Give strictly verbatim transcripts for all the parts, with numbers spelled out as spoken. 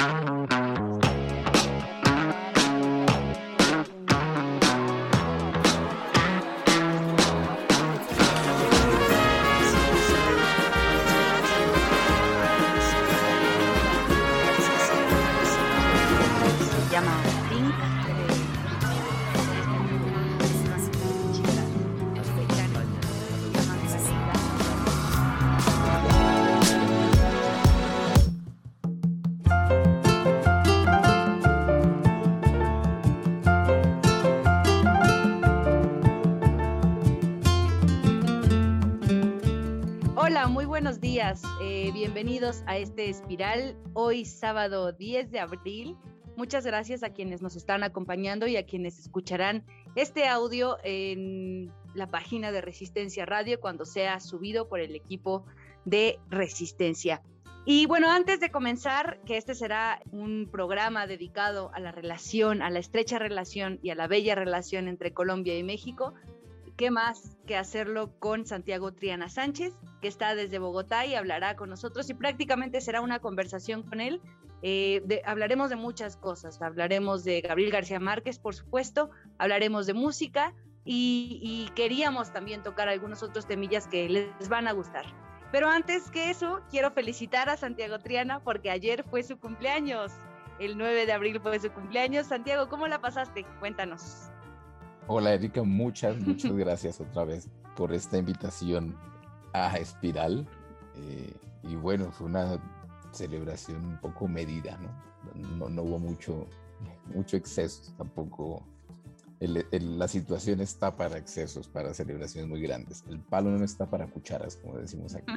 Hola, muy buenos días. Eh, bienvenidos a este Espiral, hoy sábado diez de abril. Muchas gracias a quienes nos están acompañando y a quienes escucharán este audio en la página de Resistencia Radio cuando sea subido por el equipo de Resistencia. Y bueno, antes de comenzar, que este será un programa dedicado a la relación, a la estrecha relación y a la bella relación entre Colombia y México, ¿qué más que hacerlo con Santiago Triana Sánchez, que está desde Bogotá y hablará con nosotros y prácticamente será una conversación con él? Eh, de, hablaremos de muchas cosas, hablaremos de Gabriel García Márquez, por supuesto, hablaremos de música y, y queríamos también tocar algunos otros temillas que les van a gustar. Pero antes que eso, quiero felicitar a Santiago Triana porque ayer fue su cumpleaños, el nueve de abril fue su cumpleaños. Santiago, ¿cómo la pasaste? Cuéntanos. Hola Erika, muchas, muchas gracias otra vez por esta invitación a Espiral. Eh, y bueno, fue una celebración un poco medida, ¿no? No, no hubo mucho, mucho exceso, tampoco. El, el, la situación está para excesos, para celebraciones muy grandes. El palo no está para cucharas, como decimos aquí.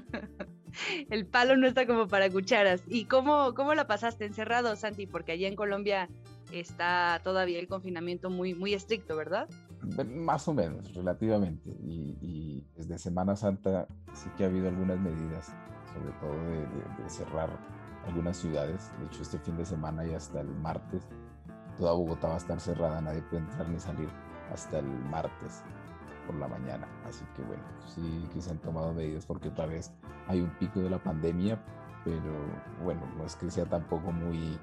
El palo no está como para cucharas. ¿Y cómo, cómo la pasaste encerrado, Santi? Porque allá en Colombia está todavía el confinamiento muy, muy estricto, ¿verdad? Más o menos, relativamente. Y, y desde Semana Santa sí que ha habido algunas medidas, sobre todo de, de, de cerrar algunas ciudades. De hecho, este fin de semana y hasta el martes, toda Bogotá va a estar cerrada, nadie puede entrar ni salir hasta el martes por la mañana. Así que bueno, sí que se han tomado medidas porque otra vez hay un pico de la pandemia, pero bueno, no es que sea tampoco muy,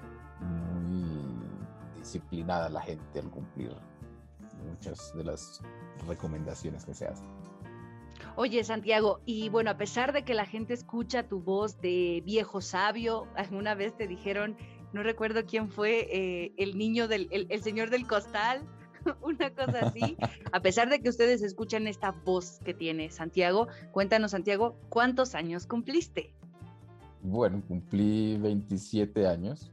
muy disciplinada la gente al cumplir muchas de las recomendaciones que se hacen. Oye, Santiago, y bueno, a pesar de que la gente escucha tu voz de viejo sabio, alguna vez te dijeron, no recuerdo quién fue, eh, el niño del, el, el señor del costal, una cosa así, a pesar de que ustedes escuchan esta voz que tiene Santiago, cuéntanos, Santiago, ¿cuántos años cumpliste? Bueno, cumplí veintisiete años.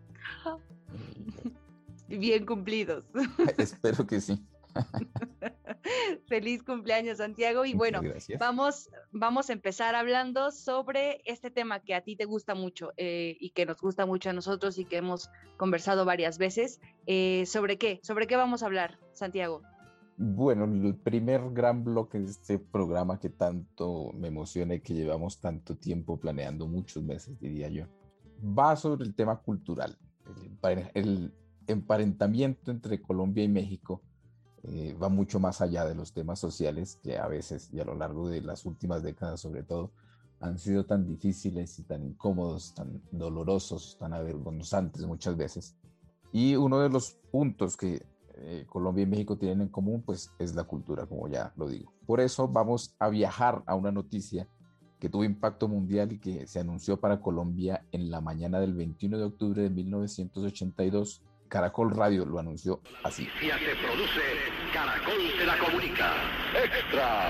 Bien cumplidos. Espero que sí. Feliz cumpleaños, Santiago. Y bueno, vamos, vamos a empezar hablando sobre este tema que a ti te gusta mucho eh, y que nos gusta mucho a nosotros y que hemos conversado varias veces. Eh, ¿Sobre qué? ¿Sobre qué vamos a hablar, Santiago? Bueno, el primer gran bloque de este programa que tanto me emociona y que llevamos tanto tiempo planeando, muchos meses diría yo, va sobre el tema cultural, el, el emparentamiento entre Colombia y México. Eh, va mucho más allá de los temas sociales que a veces y a lo largo de las últimas décadas sobre todo han sido tan difíciles y tan incómodos, tan dolorosos, tan avergonzantes muchas veces. Y uno de los puntos que eh, Colombia y México tienen en común pues es la cultura, como ya lo digo. Por eso vamos a viajar a una noticia que tuvo impacto mundial y que se anunció para Colombia en la mañana del veintiuno de octubre de mil novecientos ochenta y dos. Caracol Radio lo anunció así. Ya se produce Caracol te la comunica. ¡Extra!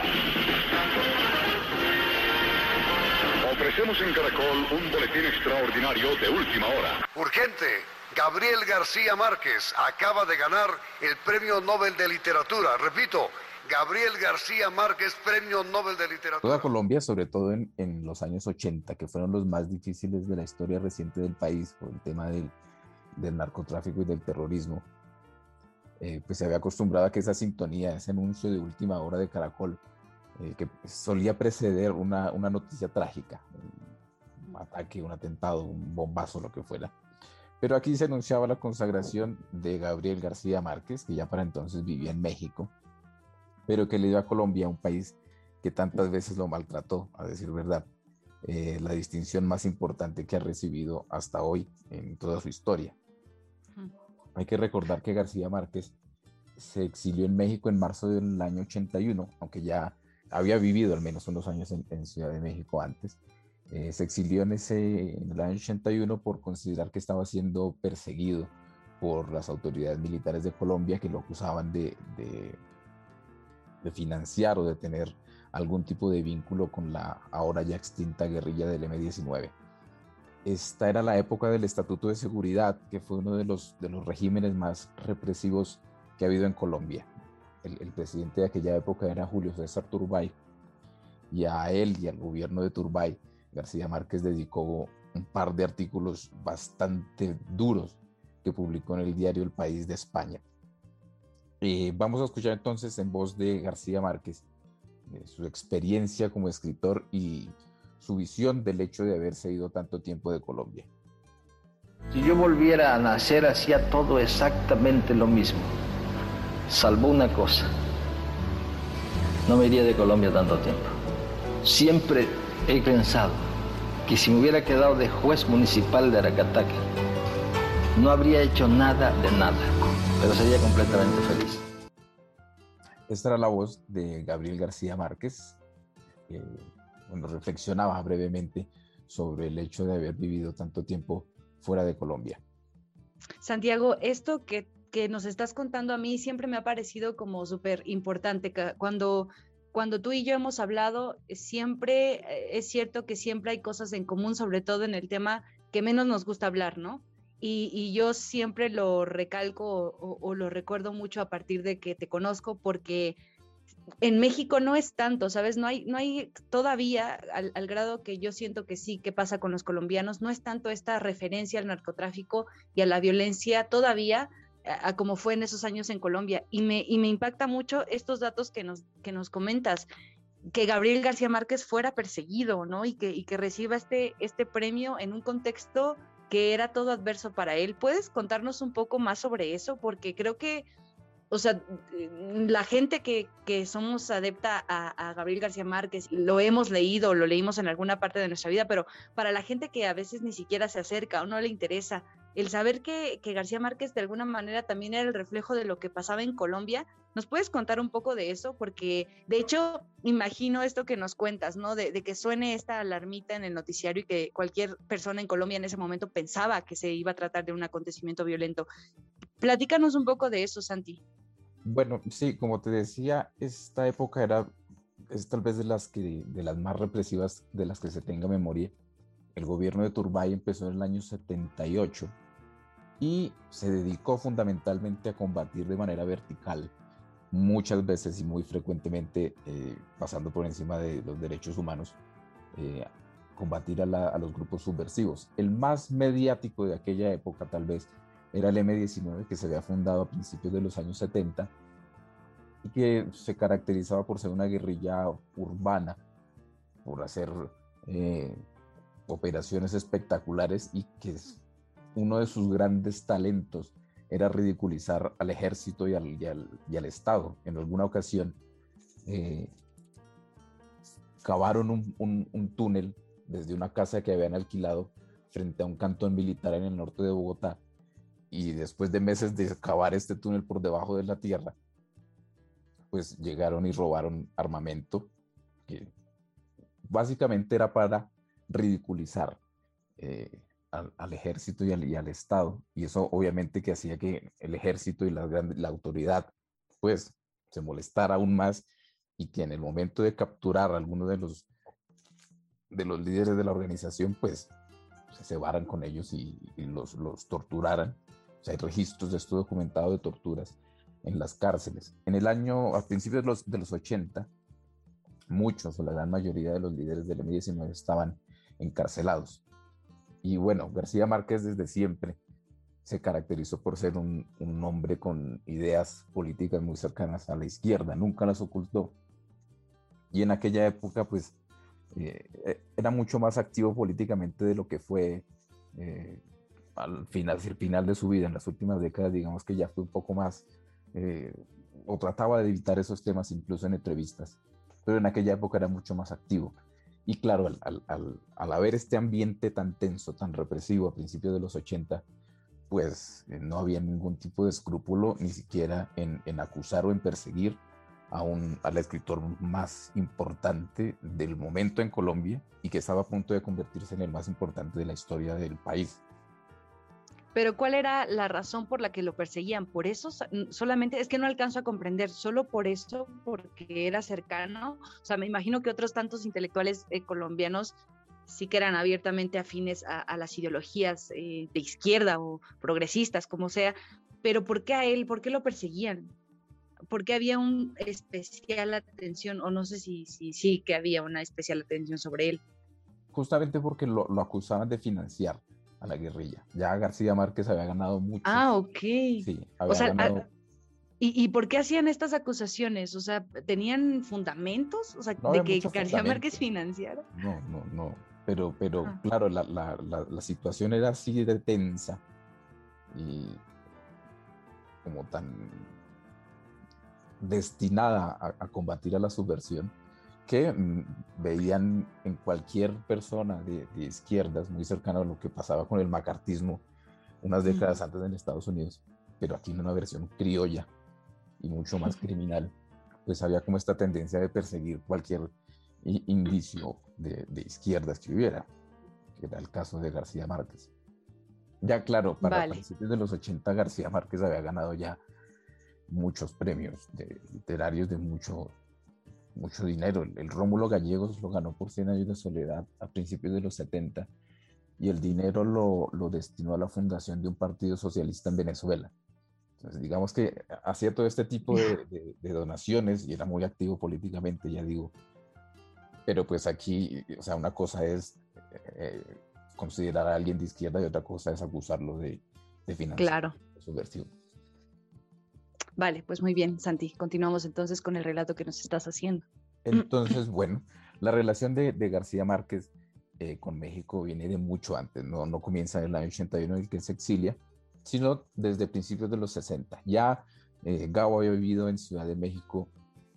Ofrecemos en Caracol un boletín extraordinario de última hora. Urgente. Gabriel García Márquez acaba de ganar el Premio Nobel de Literatura. Repito, Gabriel García Márquez, Premio Nobel de Literatura. Toda Colombia, sobre todo en, en los años ochenta, que fueron los más difíciles de la historia reciente del país por el tema del del narcotráfico y del terrorismo, eh, pues se había acostumbrado a que esa sintonía, ese anuncio de última hora de Caracol, eh, que solía preceder una, una noticia trágica, un ataque, un atentado, un bombazo, lo que fuera. Pero aquí se anunciaba la consagración de Gabriel García Márquez, que ya para entonces vivía en México, pero que le dio a Colombia, un país que tantas veces lo maltrató, a decir verdad. eh, la distinción más importante que ha recibido hasta hoy en toda su historia. Uh-huh. Hay que recordar que García Márquez se exilió en México en marzo del año ochenta y uno, aunque ya había vivido al menos unos años en, en Ciudad de México antes. Eh, se exilió en, ese, en el año ochenta y uno por considerar que estaba siendo perseguido por las autoridades militares de Colombia, que lo acusaban de, de, de financiar o de tener algún tipo de vínculo con la ahora ya extinta guerrilla del eme diecinueve. Esta era la época del Estatuto de Seguridad, que fue uno de los, de los regímenes más represivos que ha habido en Colombia. El, el presidente de aquella época era Julio César Turbay, y a él y al gobierno de Turbay, García Márquez dedicó un par de artículos bastante duros que publicó en el diario El País de España. Eh, vamos a escuchar entonces en voz de García Márquez eh, su experiencia como escritor y su visión del hecho de haberse ido tanto tiempo de Colombia. Si yo volviera a nacer, hacía todo exactamente lo mismo, salvo una cosa: no me iría de Colombia tanto tiempo. Siempre he pensado que si me hubiera quedado de juez municipal de Aracataca, no habría hecho nada de nada, pero sería completamente feliz. Esta era la voz de Gabriel García Márquez, que bueno, reflexionaba brevemente sobre el hecho de haber vivido tanto tiempo fuera de Colombia. Santiago, esto que, que nos estás contando a mí siempre me ha parecido como súper importante. Cuando, cuando tú y yo hemos hablado, siempre es cierto que siempre hay cosas en común, sobre todo en el tema que menos nos gusta hablar, ¿no? Y, y yo siempre lo recalco o, o lo recuerdo mucho a partir de que te conozco, porque en México no es tanto, ¿sabes? No hay, no hay todavía, al, al grado que yo siento que sí, que pasa con los colombianos, no es tanto esta referencia al narcotráfico y a la violencia todavía a, a como fue en esos años en Colombia. Y me, y me impacta mucho estos datos que nos, que nos comentas, que Gabriel García Márquez fuera perseguido, ¿no? Y que, y que reciba este, este premio en un contexto que era todo adverso para él. ¿Puedes contarnos un poco más sobre eso? Porque creo que, o sea, la gente que, que somos adepta a, a Gabriel García Márquez, lo hemos leído, lo leímos en alguna parte de nuestra vida, pero para la gente que a veces ni siquiera se acerca o no le interesa, el saber que, que García Márquez de alguna manera también era el reflejo de lo que pasaba en Colombia, ¿nos puedes contar un poco de eso? Porque de hecho imagino esto que nos cuentas, ¿no? De, de que suene esta alarmita en el noticiario y que cualquier persona en Colombia en ese momento pensaba que se iba a tratar de un acontecimiento violento. Platícanos un poco de eso, Santi. Bueno, sí, como te decía, esta época era, es tal vez de las, que, de las más represivas de las que se tenga memoria. El gobierno de Turbay empezó en el año setenta y ocho y se dedicó fundamentalmente a combatir de manera vertical, muchas veces y muy frecuentemente eh, pasando por encima de los derechos humanos, eh, combatir a, la, a los grupos subversivos. El más mediático de aquella época tal vez era el eme diecinueve, que se había fundado a principios de los años setenta y que se caracterizaba por ser una guerrilla urbana, por hacer eh, operaciones espectaculares, y que uno de sus grandes talentos era ridiculizar al ejército y al, y al, y al Estado. En alguna ocasión eh, cavaron un, un, un túnel desde una casa que habían alquilado frente a un cantón militar en el norte de Bogotá, y después de meses de cavar este túnel por debajo de la tierra, pues llegaron y robaron armamento que básicamente era para ridiculizar eh, al, al ejército y al, y al Estado, y eso obviamente que hacía que el ejército y la, la autoridad pues se molestara aún más, y que en el momento de capturar a alguno de los, de los líderes de la organización pues se cebaran con ellos y, y los, los torturaran. O sea, hay registros de esto documentado de torturas en las cárceles. En el año, a principios de los, de los ochenta, muchos o la gran mayoría de los líderes del eme diecinueve estaban encarcelados. Y bueno, García Márquez desde siempre se caracterizó por ser un, un hombre con ideas políticas muy cercanas a la izquierda, nunca las ocultó. Y en aquella época, pues, eh, era mucho más activo políticamente de lo que fue eh, al final, al final de su vida. En las últimas décadas, digamos que ya fue un poco más, eh, o trataba de evitar esos temas incluso en entrevistas, pero en aquella época era mucho más activo. Y claro, al, al, al, al haber este ambiente tan tenso, tan represivo a principios de los ochenta, pues eh, no había ningún tipo de escrúpulo ni siquiera en, en acusar o en perseguir a un, al escritor más importante del momento en Colombia y que estaba a punto de convertirse en el más importante de la historia del país. Pero ¿cuál era la razón por la que lo perseguían? Por eso solamente, es que no alcanzo a comprender, solo por eso, porque era cercano. O sea, me imagino que otros tantos intelectuales eh, colombianos sí que eran abiertamente afines a, a las ideologías eh, de izquierda o progresistas, como sea, pero ¿por qué a él? ¿Por qué lo perseguían? ¿Por qué había una especial atención? O no sé si sí si, si, que había una especial atención sobre él. Justamente porque lo, lo acusaban de financiar a la guerrilla. Ya García Márquez había ganado mucho. Ah, ok. Sí, había o sea, ganado... A, ¿y, ¿y por qué hacían estas acusaciones? O sea, ¿tenían fundamentos? O sea, no de que García fundamentos. Márquez financiara. No, no, no. Pero, pero ah. claro, la, la, la, la situación era así de tensa y como tan destinada a, a combatir a la subversión, que mmm, veían en cualquier persona de, de izquierdas muy cercana a lo que pasaba con el macartismo unas décadas mm. antes en Estados Unidos, pero aquí en una versión criolla y mucho más criminal, pues había como esta tendencia de perseguir cualquier indicio de, de izquierdas que hubiera, que era el caso de García Márquez. Ya claro, para vale. principios de los ochenta García Márquez había ganado ya muchos premios de, literarios de mucho mucho dinero. El Rómulo Gallegos lo ganó por Cien años de soledad a principios de los setenta y el dinero lo, lo destinó a la fundación de un partido socialista en Venezuela. Entonces, digamos que hacía todo este tipo de, de, de donaciones y era muy activo políticamente, ya digo. Pero pues aquí, o sea, una cosa es eh, considerar a alguien de izquierda y otra cosa es acusarlo de, de financiar claro. subversivo. Vale, pues muy bien, Santi. Continuamos entonces con el relato que nos estás haciendo. Entonces, bueno, la relación de, de García Márquez eh, con México viene de mucho antes, no, no comienza en el año ochenta y uno en el que se exilia, sino desde principios de los sesenta. Ya eh, Gabo había vivido en Ciudad de México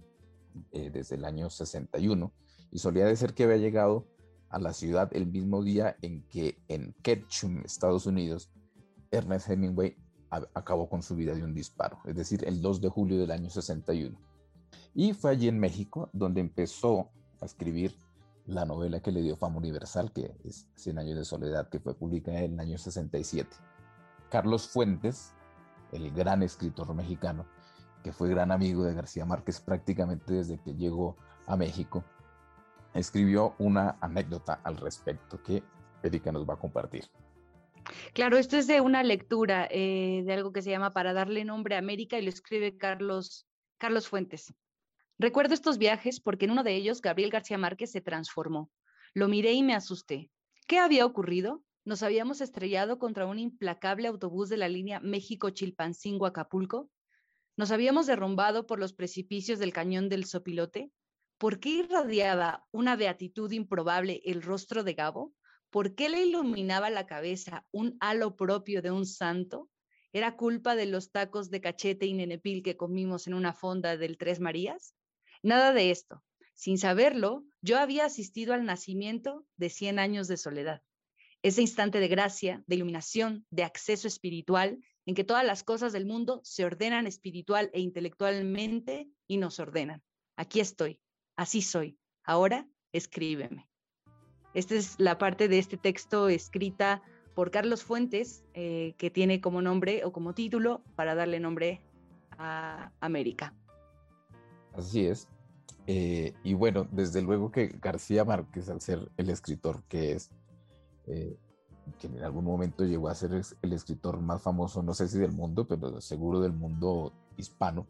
eh, desde el año sesenta y uno y solía decir que había llegado a la ciudad el mismo día en que en Ketchum, Estados Unidos, Ernest Hemingway acabó con su vida de un disparo, es decir, el dos de julio del año sesenta y uno. Y fue allí en México donde empezó a escribir la novela que le dio fama universal, que es Cien años de soledad, que fue publicada en el año sesenta y siete. Carlos Fuentes, el gran escritor mexicano, que fue gran amigo de García Márquez prácticamente desde que llegó a México, escribió una anécdota al respecto que Erika nos va a compartir. Claro, esto es de una lectura eh, de algo que se llama Para darle nombre a América y lo escribe Carlos, Carlos Fuentes. Recuerdo estos viajes porque en uno de ellos Gabriel García Márquez se transformó. Lo miré y me asusté. ¿Qué había ocurrido? ¿Nos habíamos estrellado contra un implacable autobús de la línea México-Chilpancingo-Acapulco? ¿Nos habíamos derrumbado por los precipicios del cañón del Sopilote? ¿Por qué irradiaba una beatitud improbable el rostro de Gabo? ¿Por qué le iluminaba la cabeza un halo propio de un santo? ¿Era culpa de los tacos de cachete y nenepil que comimos en una fonda del Tres Marías? Nada de esto. Sin saberlo, yo había asistido al nacimiento de Cien años de soledad. Ese instante de gracia, de iluminación, de acceso espiritual, en que todas las cosas del mundo se ordenan espiritual e intelectualmente y nos ordenan. Aquí estoy, así soy. Ahora, escríbeme. Esta es la parte de este texto escrita por Carlos Fuentes, eh, que tiene como nombre o como título Para darle nombre a América. Así es. Eh, y bueno, desde luego que García Márquez, al ser el escritor que es, eh, que en algún momento llegó a ser el escritor más famoso, no sé si del mundo, pero seguro del mundo hispano,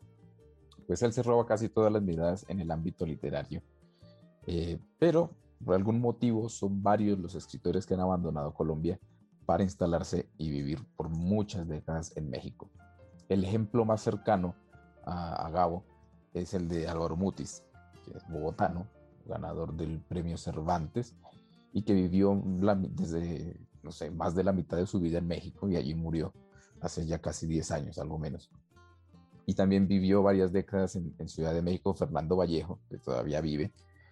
pues él se roba casi todas las miradas en el ámbito literario. Eh, pero por algún motivo son varios los escritores que han abandonado Colombia para instalarse y vivir por muchas décadas en México. El ejemplo más cercano a, a Gabo es el de Álvaro Mutis, que es bogotano, ganador del premio Cervantes y que vivió la, desde, no sé, más de la mitad de su vida en México y allí murió hace ya casi diez años, algo menos. Y también vivió varias décadas en, en Ciudad de México Fernando Vallejo, que todavía vive,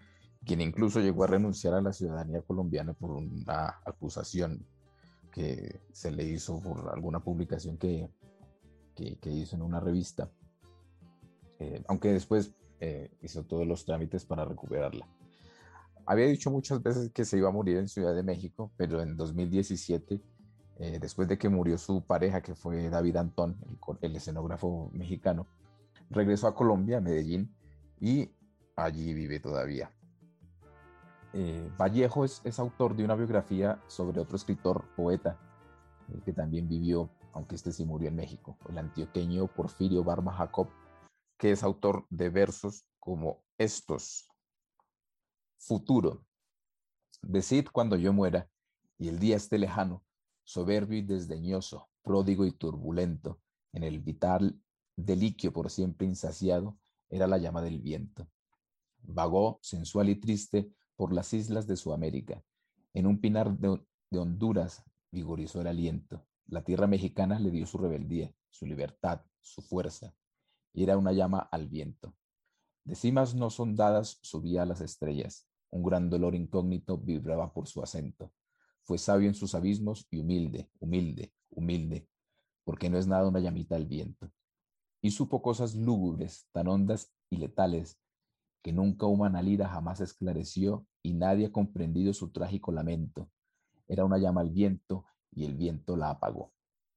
quien incluso llegó a renunciar a la ciudadanía colombiana por una acusación que se le hizo por alguna publicación que, que, que hizo en una revista, eh, aunque después eh, hizo todos los trámites para recuperarla. Había dicho muchas veces que se iba a morir en Ciudad de México, pero en dos mil diecisiete, eh, después de que murió su pareja, que fue David Antón, el, el escenógrafo mexicano, regresó a Colombia, a Medellín, y allí vive todavía. Eh, Vallejo es, es autor de una biografía sobre otro escritor, poeta, eh, que también vivió, aunque este sí murió en México, el antioqueño Porfirio Barba Jacob, que es autor de versos como estos: Futuro, decid cuando yo muera y el día esté lejano, soberbio y desdeñoso, pródigo y turbulento, en el vital deliquio por siempre insaciado, era la llama del viento. Vagó, sensual y triste, por las islas de Sudamérica. En un pinar de, de Honduras vigorizó el aliento. La tierra mexicana le dio su rebeldía, su libertad, su fuerza, y era una llama al viento. De cimas no sondadas subía a las estrellas. Un gran dolor incógnito vibraba por su acento. Fue sabio en sus abismos y humilde, humilde, humilde, porque no es nada una llamita al viento. Y supo cosas lúgubres, tan hondas y letales, que nunca humana lira jamás esclareció y nadie ha comprendido su trágico lamento. Era una llama al viento y el viento la apagó.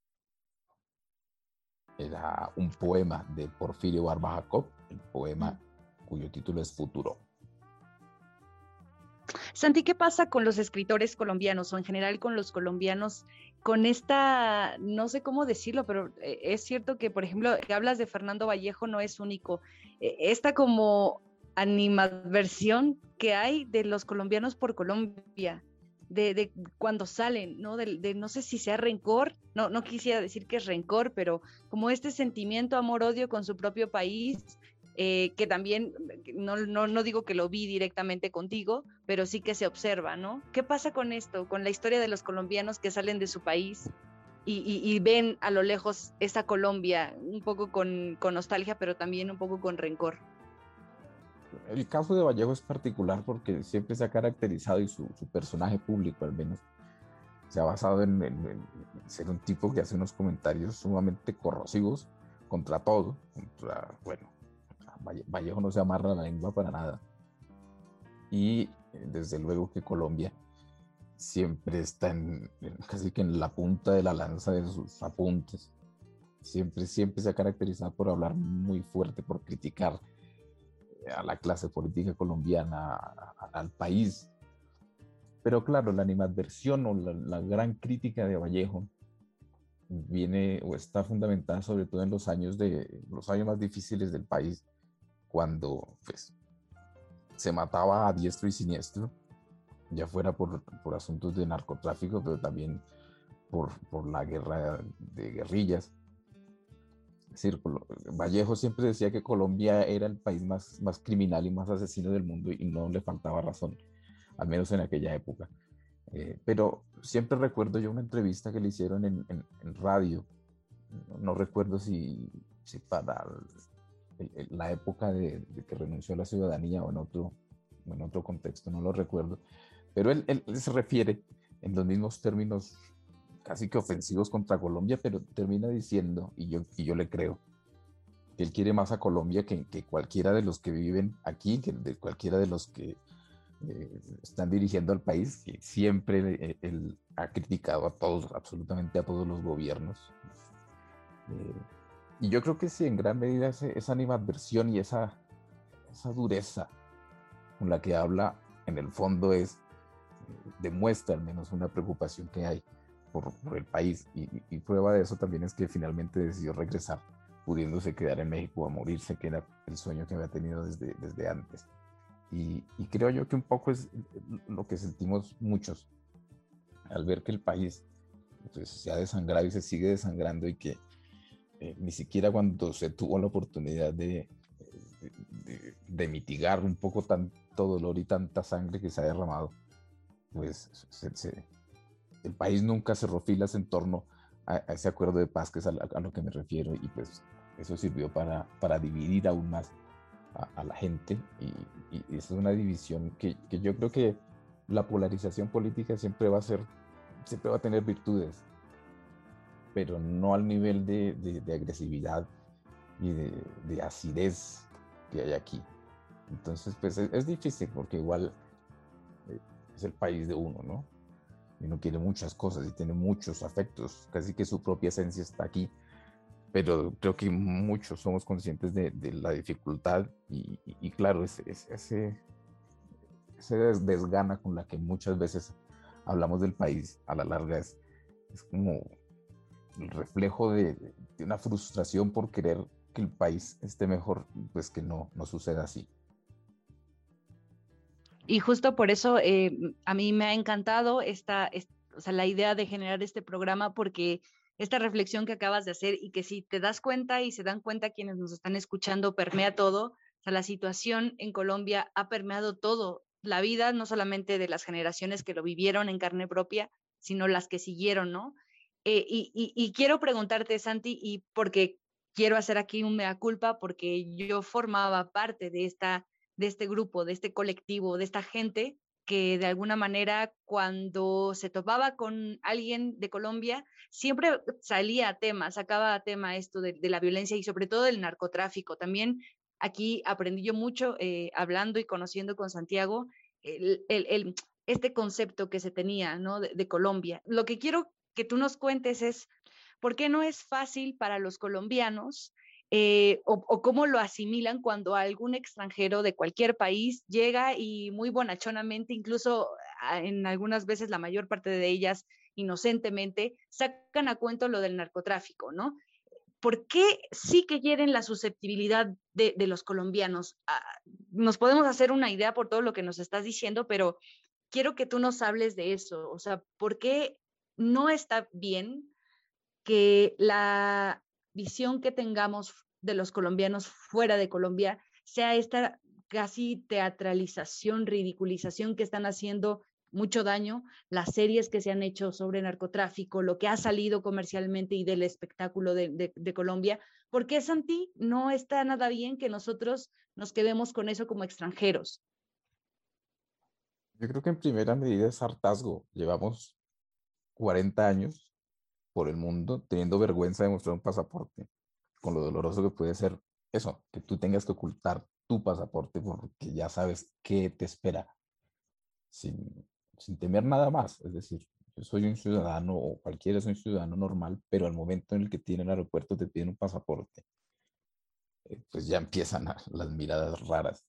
Era un poema de Porfirio Barba Jacob, el poema cuyo título es Futuro. Santi, ¿qué pasa con los escritores colombianos o en general con los colombianos con esta, no sé cómo decirlo, pero es cierto que, por ejemplo, que hablas de Fernando Vallejo, no es único. Esta como animadversión que hay de los colombianos por Colombia, de, de cuando salen, ¿no? De, de, no sé si sea rencor, no, no quisiera decir que es rencor, pero como este sentimiento amor-odio con su propio país, eh, que también, no, no, no digo que lo vi directamente contigo, pero sí que se observa, ¿no? ¿Qué pasa con esto, con la historia de los colombianos que salen de su país y, y, y ven a lo lejos esa Colombia, un poco con, con nostalgia, pero también un poco con rencor? El caso de Vallejo es particular porque siempre se ha caracterizado, y su, su personaje público al menos, se ha basado en, en, en ser un tipo que hace unos comentarios sumamente corrosivos contra todo, contra, bueno, Vallejo no se amarra la lengua para nada. Y desde luego que Colombia siempre está en, en, casi que en la punta de la lanza de sus apuntes. Siempre, siempre se ha caracterizado por hablar muy fuerte, por criticar a la clase política colombiana, a, a, al país. Pero claro, la animadversión o la, la gran crítica de Vallejo viene o está fundamentada sobre todo en los años, de, los años más difíciles del país, cuando pues, se mataba a diestro y siniestro, ya fuera por, por asuntos de narcotráfico, pero también por, por la guerra de guerrillas. Es decir, Vallejo siempre decía que Colombia era el país más, más criminal y más asesino del mundo, y no le faltaba razón, al menos en aquella época. Eh, pero siempre recuerdo yo una entrevista que le hicieron en, en, en radio, no, no recuerdo si, si para el, el, la época de, de que renunció a la ciudadanía o en otro, en otro contexto, no lo recuerdo, pero él, él, él se refiere en los mismos términos casi que ofensivos contra Colombia, pero termina diciendo, y yo, y yo le creo, que él quiere más a Colombia que, que cualquiera de los que viven aquí, que de cualquiera de los que eh, están dirigiendo al país, que siempre eh, él ha criticado a todos, absolutamente a todos los gobiernos. Eh, y yo creo que sí, en gran medida ese, esa animadversión y esa, esa dureza con la que habla, en el fondo es, eh, demuestra al menos una preocupación que hay Por, por el país, y, y prueba de eso también es que finalmente decidió regresar, pudiéndose quedar en México a morirse, que era el sueño que había tenido desde, desde antes. Y, y creo yo que un poco es lo que sentimos muchos al ver que el país pues, se ha desangrado y se sigue desangrando, y que eh, ni siquiera cuando se tuvo la oportunidad de, de, de, de mitigar un poco tanto dolor y tanta sangre que se ha derramado, pues se, se el país nunca cerró filas en torno a, a ese acuerdo de paz, que es a, a lo que me refiero, y pues eso sirvió para, para dividir aún más a, a la gente y, y esa es una división que, que yo creo que la polarización política siempre va a ser, siempre va a tener virtudes, pero no al nivel de, de, de agresividad y de, de acidez que hay aquí. Entonces, pues es, es difícil porque igual eh, es el país de uno, ¿no? Y uno quiere muchas cosas y tiene muchos afectos, casi que su propia esencia está aquí, pero creo que muchos somos conscientes de, de la dificultad y, y, y claro, ese, ese, ese desgana con la que muchas veces hablamos del país, a la larga es, es como el reflejo de, de una frustración por querer que el país esté mejor, pues que no, no suceda así. Y justo por eso eh, a mí me ha encantado esta, esta, o sea, la idea de generar este programa, porque esta reflexión que acabas de hacer y que si te das cuenta y se dan cuenta quienes nos están escuchando, permea todo. O sea, la situación en Colombia ha permeado todo, la vida no solamente de las generaciones que lo vivieron en carne propia, sino las que siguieron, ¿no? Eh, y, y, y quiero preguntarte, Santi, y porque quiero hacer aquí un mea culpa, porque yo formaba parte de esta de este grupo, de este colectivo, de esta gente que de alguna manera cuando se topaba con alguien de Colombia, siempre salía a tema, sacaba a tema esto de, de la violencia y sobre todo del narcotráfico. También aquí aprendí yo mucho eh, hablando y conociendo con Santiago el, el, el, este concepto que se tenía, ¿no? de, de Colombia. Lo que quiero que tú nos cuentes es por qué no es fácil para los colombianos eh, o, o cómo lo asimilan cuando algún extranjero de cualquier país llega y muy bonachonamente, incluso en algunas veces la mayor parte de ellas inocentemente, sacan a cuento lo del narcotráfico, ¿no? ¿Por qué sí que hieren la susceptibilidad de, de los colombianos? Ah, nos podemos hacer una idea por todo lo que nos estás diciendo, pero quiero que tú nos hables de eso. O sea, ¿por qué no está bien que la visión que tengamos de los colombianos fuera de Colombia sea esta casi teatralización, ridiculización que están haciendo mucho daño, las series que se han hecho sobre narcotráfico, lo que ha salido comercialmente y del espectáculo de, de, de Colombia? ¿Por qué, Santi, no está nada bien que nosotros nos quedemos con eso como extranjeros? Yo creo que en primera medida es hartazgo. Llevamos cuarenta años por el mundo teniendo vergüenza de mostrar un pasaporte, con lo doloroso que puede ser eso, que tú tengas que ocultar tu pasaporte porque ya sabes qué te espera, sin, sin temer nada más. Es decir, yo soy un ciudadano o cualquiera es un ciudadano normal, pero al momento en el que tiene el aeropuerto te piden un pasaporte, eh, pues ya empiezan a, las miradas raras.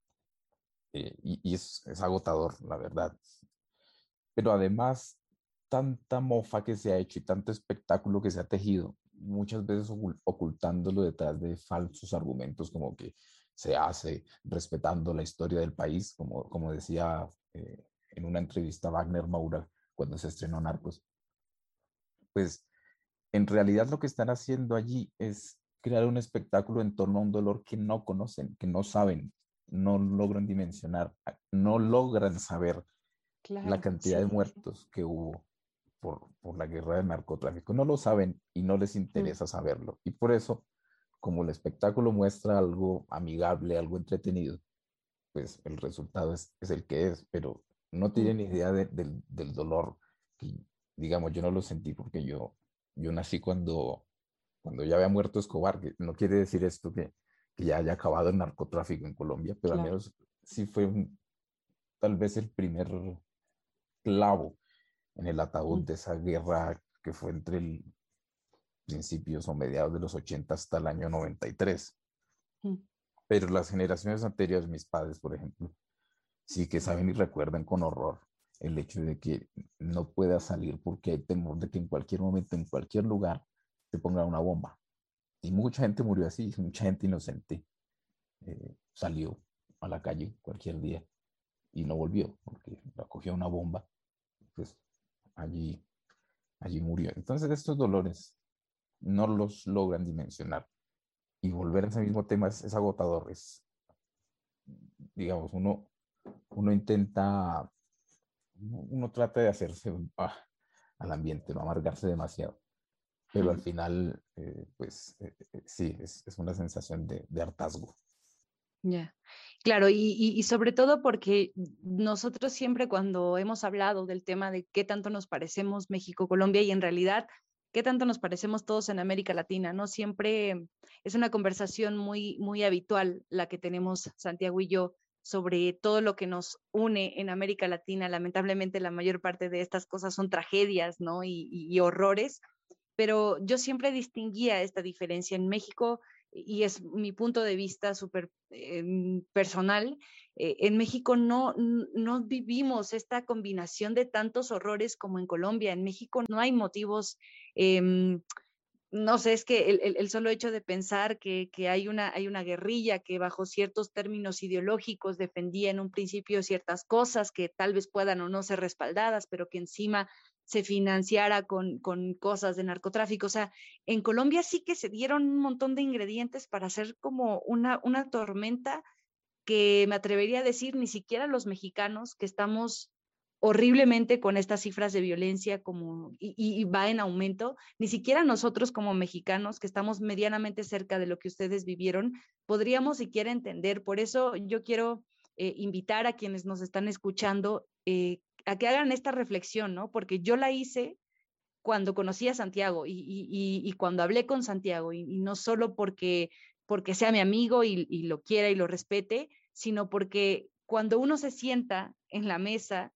Eh, y, y es, es agotador, la verdad. Pero además, tanta mofa que se ha hecho y tanto espectáculo que se ha tejido, muchas veces ocultándolo detrás de falsos argumentos como que se hace respetando la historia del país, como, como decía eh, en una entrevista Wagner Moura cuando se estrenó Narcos. Pues en realidad lo que están haciendo allí es crear un espectáculo en torno a un dolor que no conocen, que no saben, no logran dimensionar, no logran saber la Claro, cantidad de sí. muertos que hubo por, por la guerra del narcotráfico. No lo saben y no les Mm. interesa saberlo. Y por eso, como el espectáculo muestra algo amigable, algo entretenido, pues el resultado es, es el que es, pero no Mm. tienen idea de, del, del dolor que, digamos, yo no lo sentí porque yo, yo nací cuando, cuando ya había muerto Escobar, que no quiere decir esto que, que ya haya acabado el narcotráfico en Colombia, pero al Claro. menos sí fue un, tal vez el primer clavo en el ataúd Mm. de esa guerra que fue entre el principios o mediados de los ochenta hasta el año noventa y tres. Mm. Pero las generaciones anteriores, mis padres, por ejemplo, sí que saben y recuerdan con horror el hecho de que no puedas salir porque hay temor de que en cualquier momento, en cualquier lugar, te pongan una bomba. Y mucha gente murió así, mucha gente inocente eh, salió a la calle cualquier día y no volvió porque la cogió una bomba, pues allí, allí murió. Entonces estos dolores no los logran dimensionar y volver a ese mismo tema es, es agotador, es, digamos, uno, uno intenta, uno, uno trata de hacerse ah, al ambiente, no amargarse demasiado, pero al final, eh, pues eh, eh, sí, es, es una sensación de, de hartazgo. Ya, yeah. Claro, y, y, y sobre todo porque nosotros siempre cuando hemos hablado del tema de qué tanto nos parecemos México, Colombia y en realidad qué tanto nos parecemos todos en América Latina, ¿no? Siempre es una conversación muy, muy habitual la que tenemos Santiago y yo sobre todo lo que nos une en América Latina. Lamentablemente la mayor parte de estas cosas son tragedias, ¿no? Y, y, y horrores, pero yo siempre distinguía esta diferencia en México. Y es mi punto de vista súper eh, personal, eh, en México no, no vivimos esta combinación de tantos horrores como en Colombia. En México no hay motivos, eh, no sé, es que el, el, el solo hecho de pensar que, que hay, una, hay una guerrilla que bajo ciertos términos ideológicos defendía en un principio ciertas cosas que tal vez puedan o no ser respaldadas, pero que encima se financiara con, con cosas de narcotráfico. O sea, en Colombia sí que se dieron un montón de ingredientes para hacer como una, una tormenta que me atrevería a decir ni siquiera los mexicanos, que estamos horriblemente con estas cifras de violencia como, y, y va en aumento, ni siquiera nosotros como mexicanos, que estamos medianamente cerca de lo que ustedes vivieron, podríamos siquiera entender. Por eso yo quiero eh, invitar a quienes nos están escuchando eh, a que hagan esta reflexión, ¿no? Porque yo la hice cuando conocí a Santiago y, y, y cuando hablé con Santiago, y, y no solo porque, porque sea mi amigo y, y lo quiera y lo respete, sino porque cuando uno se sienta en la mesa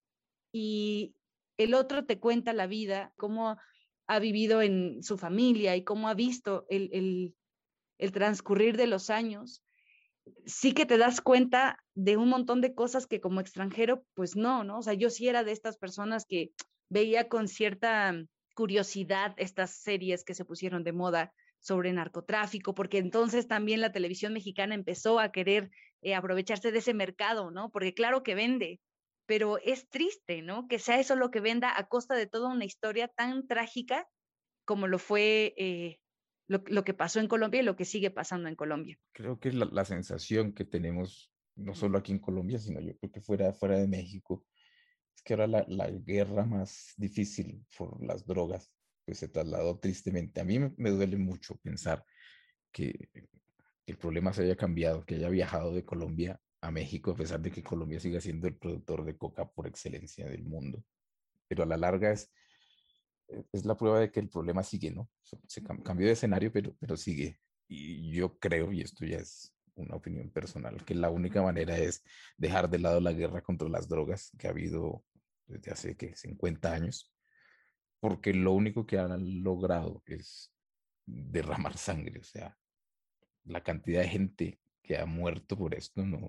y el otro te cuenta la vida, cómo ha vivido en su familia y cómo ha visto el, el, el transcurrir de los años, sí que te das cuenta de un montón de cosas que como extranjero, pues no, ¿no? O sea, yo sí era de estas personas que veía con cierta curiosidad estas series que se pusieron de moda sobre narcotráfico, porque entonces también la televisión mexicana empezó a querer eh, aprovecharse de ese mercado, ¿no? Porque claro que vende, pero es triste, ¿no? Que sea eso lo que venda a costa de toda una historia tan trágica como lo fue eh, Lo, lo que pasó en Colombia y lo que sigue pasando en Colombia. Creo que es la, la sensación que tenemos, no solo aquí en Colombia, sino yo creo que fuera, fuera de México, es que ahora la, la guerra más difícil por las drogas pues se trasladó tristemente. A mí me, me duele mucho pensar que, que el problema se haya cambiado, que haya viajado de Colombia a México, a pesar de que Colombia siga siendo el productor de coca por excelencia del mundo. Pero a la larga es es la prueba de que el problema sigue, ¿no? Se cambió de escenario, pero, pero sigue. Y yo creo, y esto ya es una opinión personal, que la única manera es dejar de lado la guerra contra las drogas que ha habido desde hace ¿qué? cincuenta años, porque lo único que han logrado es derramar sangre. O sea, la cantidad de gente que ha muerto por esto no,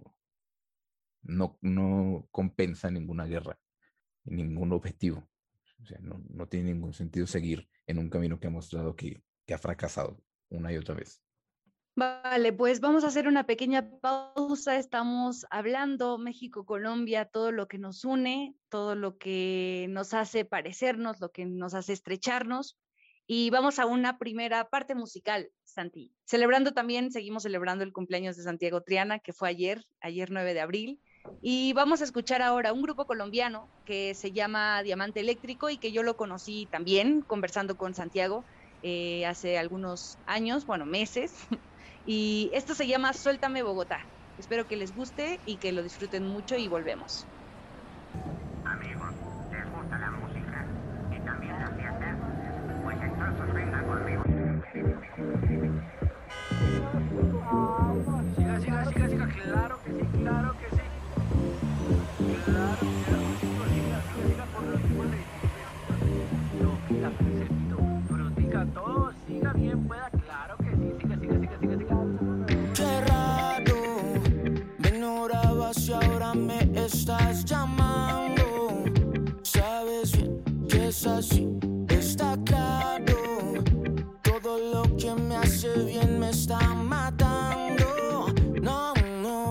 no, no compensa ninguna guerra, ningún objetivo. O sea, no, no tiene ningún sentido seguir en un camino que ha mostrado que, que ha fracasado una y otra vez. Vale, pues vamos a hacer una pequeña pausa. Estamos hablando México, Colombia, todo lo que nos une, todo lo que nos hace parecernos, lo que nos hace estrecharnos. Y vamos a una primera parte musical, Santi. Celebrando también, seguimos celebrando el cumpleaños de Santiago Triana, que fue ayer, ayer nueve de abril. Y vamos a escuchar ahora un grupo colombiano que se llama Diamante Eléctrico y que yo lo conocí también conversando con Santiago eh, hace algunos años, bueno, meses. Y esto se llama Suéltame Bogotá. Espero que les guste y que lo disfruten mucho y volvemos. Amigos, ¿les gusta la música y también la fiesta? Pues entonces vengan conmigo. Siga, siga, siga, siga, claro que sí, claro que sí. Claro, claro, siga, siga, siga por los iguales. No, mira, Felicito, frutica todo, siga bien, pueda, claro que sí, siga, siga, siga, siga, siga. Qué raro, me ignorabas y ahora me estás llamando. Sabes bien que es así, está claro. Todo lo que me hace bien me está matando. No, no.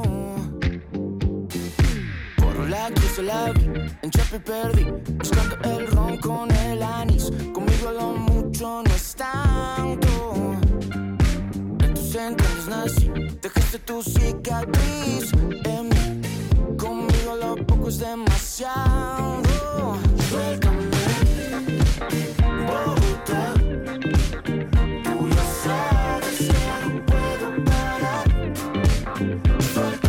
Por la cruz de la vi, en Chapi perdí, buscando el ron con el anís. Conmigo lo mucho no es tanto. En tus entrañas nací, dejaste tu cicatriz en mí. Conmigo lo poco es demasiado. Suéltame, Bogotá. Tú ya sabes que no puedo parar. Suéltame.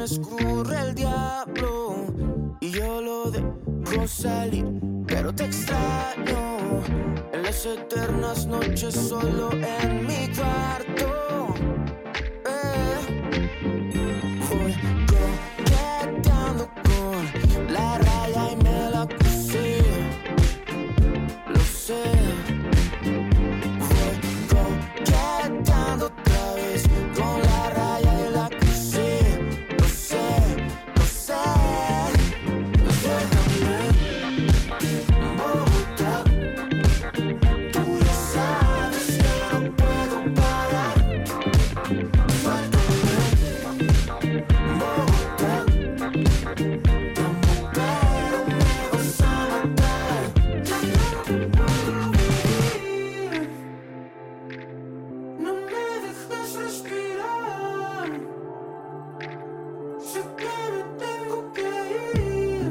escurre el diablo y yo lo dejo salir, pero te extraño en las eternas noches solo en mi cuarto. Eh. Voy coqueteando con la raya y me la puse, lo sé. Voy coqueteando otra vez con la raya y la puse, lo sé, lo sé. Suéltame, Bogotá, tú ya sabes que no puedo parar. Suéltame, Bogotá, como pero me vas a matar. No me dejes respirar. Sé que me tengo que ir,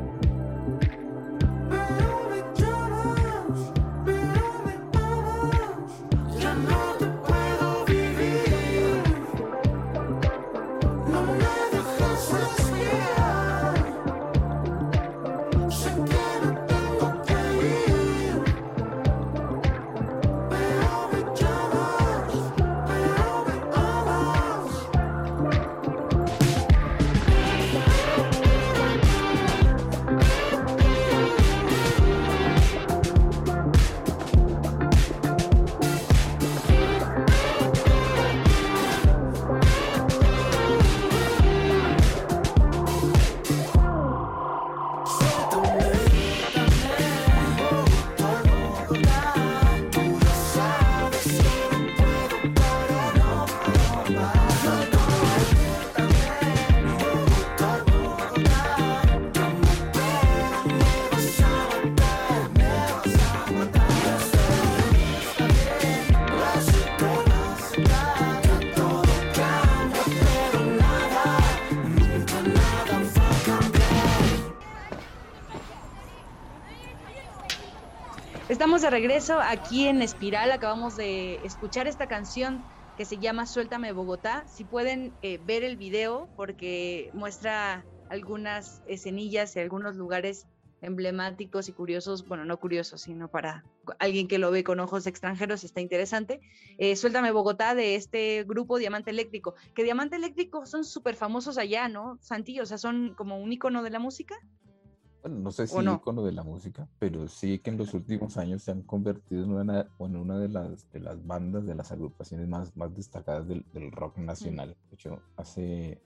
pero me llamas, pero me amas. Ya no te puedo vivir. No me dejes respirar. Sé que me tengo que ir, pero me llamas, pero me amas. Estamos de regreso aquí en Espiral. Acabamos de escuchar esta canción que se llama Suéltame Bogotá. Si pueden eh, ver el video, porque muestra algunas escenillas y algunos lugares emblemáticos y curiosos, bueno, no curiosos, sino para alguien que lo ve con ojos extranjeros, está interesante. Eh, Suéltame Bogotá, de este grupo Diamante Eléctrico, que Diamante Eléctrico son súper famosos allá, ¿no, Santi? O sea, son como un ícono de la música. Bueno, no sé si ¿O no? ícono de la música, pero sí que en los últimos años se han convertido en una, en una de las, de las bandas, de las agrupaciones más, más destacadas del, del rock nacional. De hecho, hace,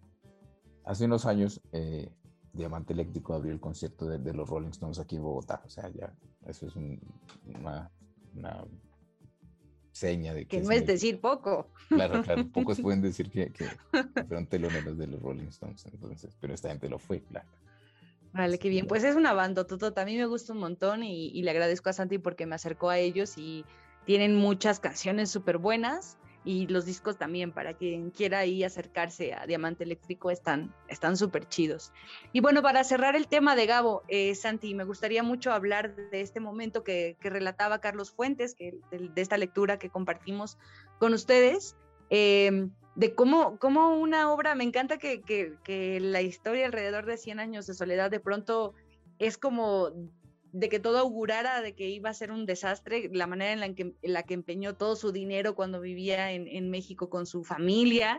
hace unos años eh, Diamante Eléctrico abrió el concierto de, de los Rolling Stones aquí en Bogotá. O sea, ya eso es un- una, una seña de que Que es no es muy- decir poco. Claro, claro, pocos pueden decir que, que fueron teloneros de los Rolling Stones, entonces, pero esta gente lo fue, claro. Vale, qué bien. Pues es una banda, Totota. A mí me gusta un montón y, y le agradezco a Santi porque me acercó a ellos y tienen muchas canciones súper buenas y los discos también, para quien quiera ahí acercarse a Diamante Eléctrico, están están súper chidos. Y bueno, para cerrar el tema de Gabo, eh, Santi, me gustaría mucho hablar de este momento que, que relataba Carlos Fuentes, que, de, de esta lectura que compartimos con ustedes. Eh, de cómo, cómo una obra, me encanta que, que, que la historia alrededor de cien años de soledad de pronto es como de que todo augurara de que iba a ser un desastre, la manera en la que, en la que empeñó todo su dinero cuando vivía en, en México con su familia.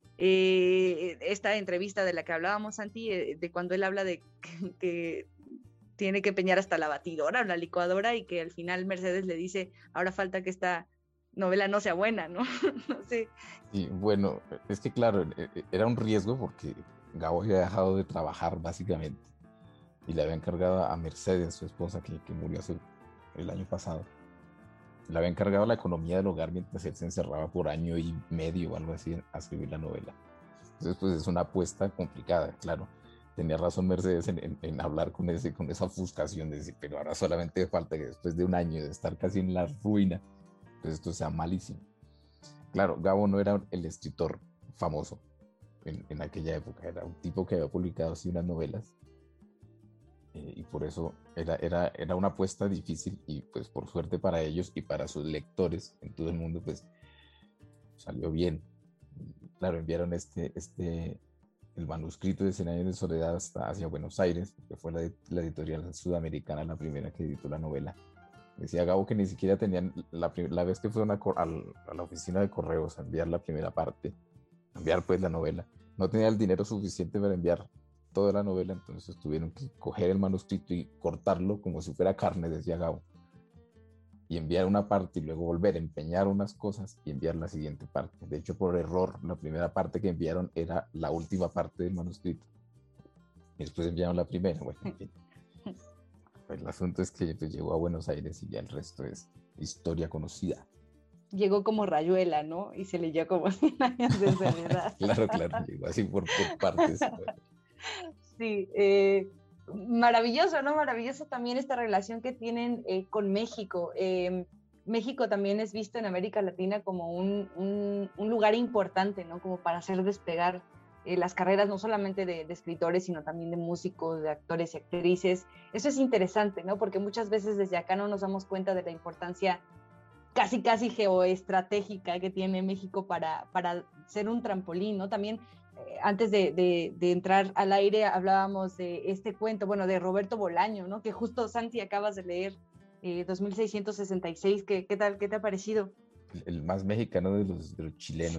Eh, esta entrevista de la que hablábamos, Santi, eh, de cuando él habla de que, que tiene que empeñar hasta la batidora, la licuadora, y que al final Mercedes le dice, ahora falta que esta novela no sea buena, ¿no? No sé. Y bueno, es que claro, e- e- era un riesgo porque Gabo había dejado de trabajar básicamente y le había encargado a Mercedes, su esposa, que, que murió hace el año pasado, le había encargado la economía del hogar mientras él se encerraba por año y medio o algo así a escribir la novela. Entonces, pues es una apuesta complicada, claro. Tenía razón Mercedes en, en- en hablar con, ese, con esa ofuscación de decir, pero ahora solamente falta que después de un año de estar casi en la ruina, pues esto sea malísimo. Claro, Gabo no era el escritor famoso en, en aquella época, era un tipo que había publicado así unas novelas eh, y por eso era, era, era una apuesta difícil y pues por suerte para ellos y para sus lectores en todo el mundo pues salió bien. Claro, enviaron este, este, el manuscrito de Cien años de soledad hasta hacia Buenos Aires, que fue la, la editorial sudamericana la primera que editó la novela. Decía Gabo que ni siquiera tenían, la, la vez que fueron a, a, a la oficina de correos a enviar la primera parte, enviar pues la novela, no tenía el dinero suficiente para enviar toda la novela, entonces tuvieron que coger el manuscrito y cortarlo como si fuera carne, decía Gabo, y enviar una parte y luego volver a empeñar unas cosas y enviar la siguiente parte. De hecho, por error, la primera parte que enviaron era la última parte del manuscrito y después enviaron la primera. Bueno, en fin. El asunto es que pues, llegó a Buenos Aires y ya el resto es historia conocida. Llegó como Rayuela, ¿no? Y se leyó como Cien años de soledad. Claro, claro, llegó así por, por partes. Sí, eh, maravilloso, ¿no? Maravilloso también esta relación que tienen eh, con México. Eh, México también es visto en América Latina como un, un, un lugar importante, ¿no? Como para hacer despegar eh, las carreras no solamente de, de escritores, sino también de músicos, de actores y actrices. Eso es interesante, ¿no? Porque muchas veces desde acá no nos damos cuenta de la importancia casi, casi geoestratégica que tiene México para, para ser un trampolín, ¿no? También, eh, antes de, de, de entrar al aire, hablábamos de este cuento, bueno, de Roberto Bolaño, ¿no? Que justo, Santi, acabas de leer, eh, dos mil seiscientos sesenta y seis, ¿qué, qué tal, qué te ha parecido? El, el más mexicano de los, de los chilenos.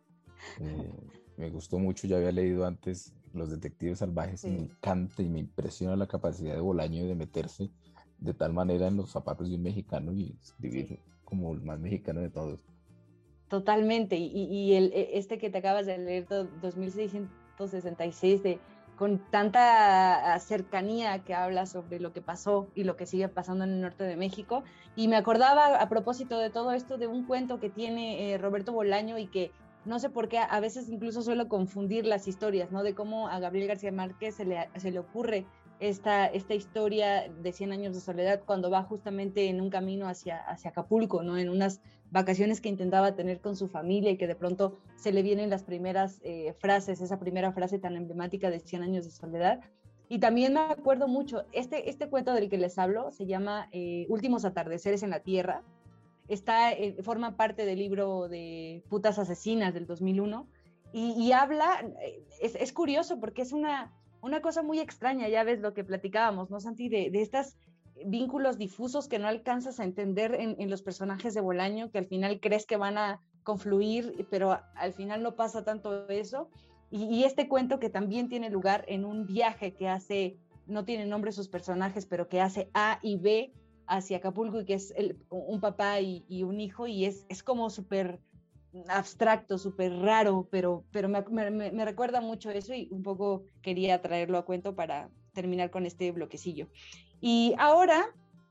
eh, me gustó mucho, ya había leído antes Los Detectives Salvajes, sí. Y me encanta y me impresiona la capacidad de Bolaño de meterse de tal manera en los zapatos de un mexicano y escribir sí. Como el más mexicano de todos. Totalmente, y, y el, este que te acabas de leer, dos mil seiscientos sesenta y seis, de, con tanta cercanía que habla sobre lo que pasó y lo que sigue pasando en el norte de México, y me acordaba a propósito de todo esto de un cuento que tiene eh, Roberto Bolaño y que no sé por qué a veces incluso suelo confundir las historias, ¿no? De cómo a Gabriel García Márquez se le, se le ocurre Esta, esta historia de Cien años de soledad cuando va justamente en un camino hacia, hacia Acapulco, ¿no? En unas vacaciones que intentaba tener con su familia y que de pronto se le vienen las primeras eh, frases, esa primera frase tan emblemática de Cien años de soledad. Y también me acuerdo mucho, este, este cuento del que les hablo se llama eh, Últimos atardeceres en la tierra, está, eh, forma parte del libro de Putas asesinas del dos mil uno y, y habla, eh, es, es curioso porque es una... Una cosa muy extraña, ya ves lo que platicábamos, ¿no, Santi? De, de estos vínculos difusos que no alcanzas a entender en, en los personajes de Bolaño, que al final crees que van a confluir, pero al final no pasa tanto eso. Y, y este cuento que también tiene lugar en un viaje que hace, no tiene nombre sus personajes, pero que hace A y B hacia Acapulco, y que es el, un papá y, y un hijo, y es, es como súper abstracto, súper raro, pero, pero me, me, me recuerda mucho eso y un poco quería traerlo a cuento para terminar con este bloquecillo. Y ahora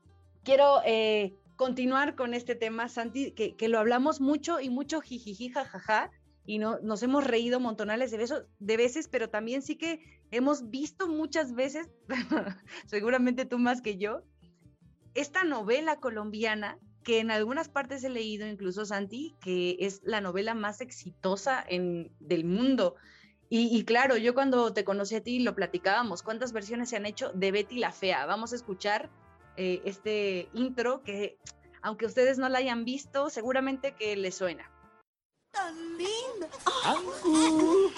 quiero eh, continuar con este tema, Santi, que, que lo hablamos mucho y mucho jijiji, jajaja, y no, nos hemos reído montonales de, besos, de veces, pero también sí que hemos visto muchas veces, seguramente tú más que yo, esta novela colombiana que en algunas partes he leído, incluso, Santi, que es la novela más exitosa en, del mundo. Y, y claro, yo cuando te conocí a ti lo platicábamos, ¿cuántas versiones se han hecho de Betty la Fea? Vamos a escuchar eh, este intro que, aunque ustedes no la hayan visto, seguramente que les suena. ¡Tan linda! ¡Angu!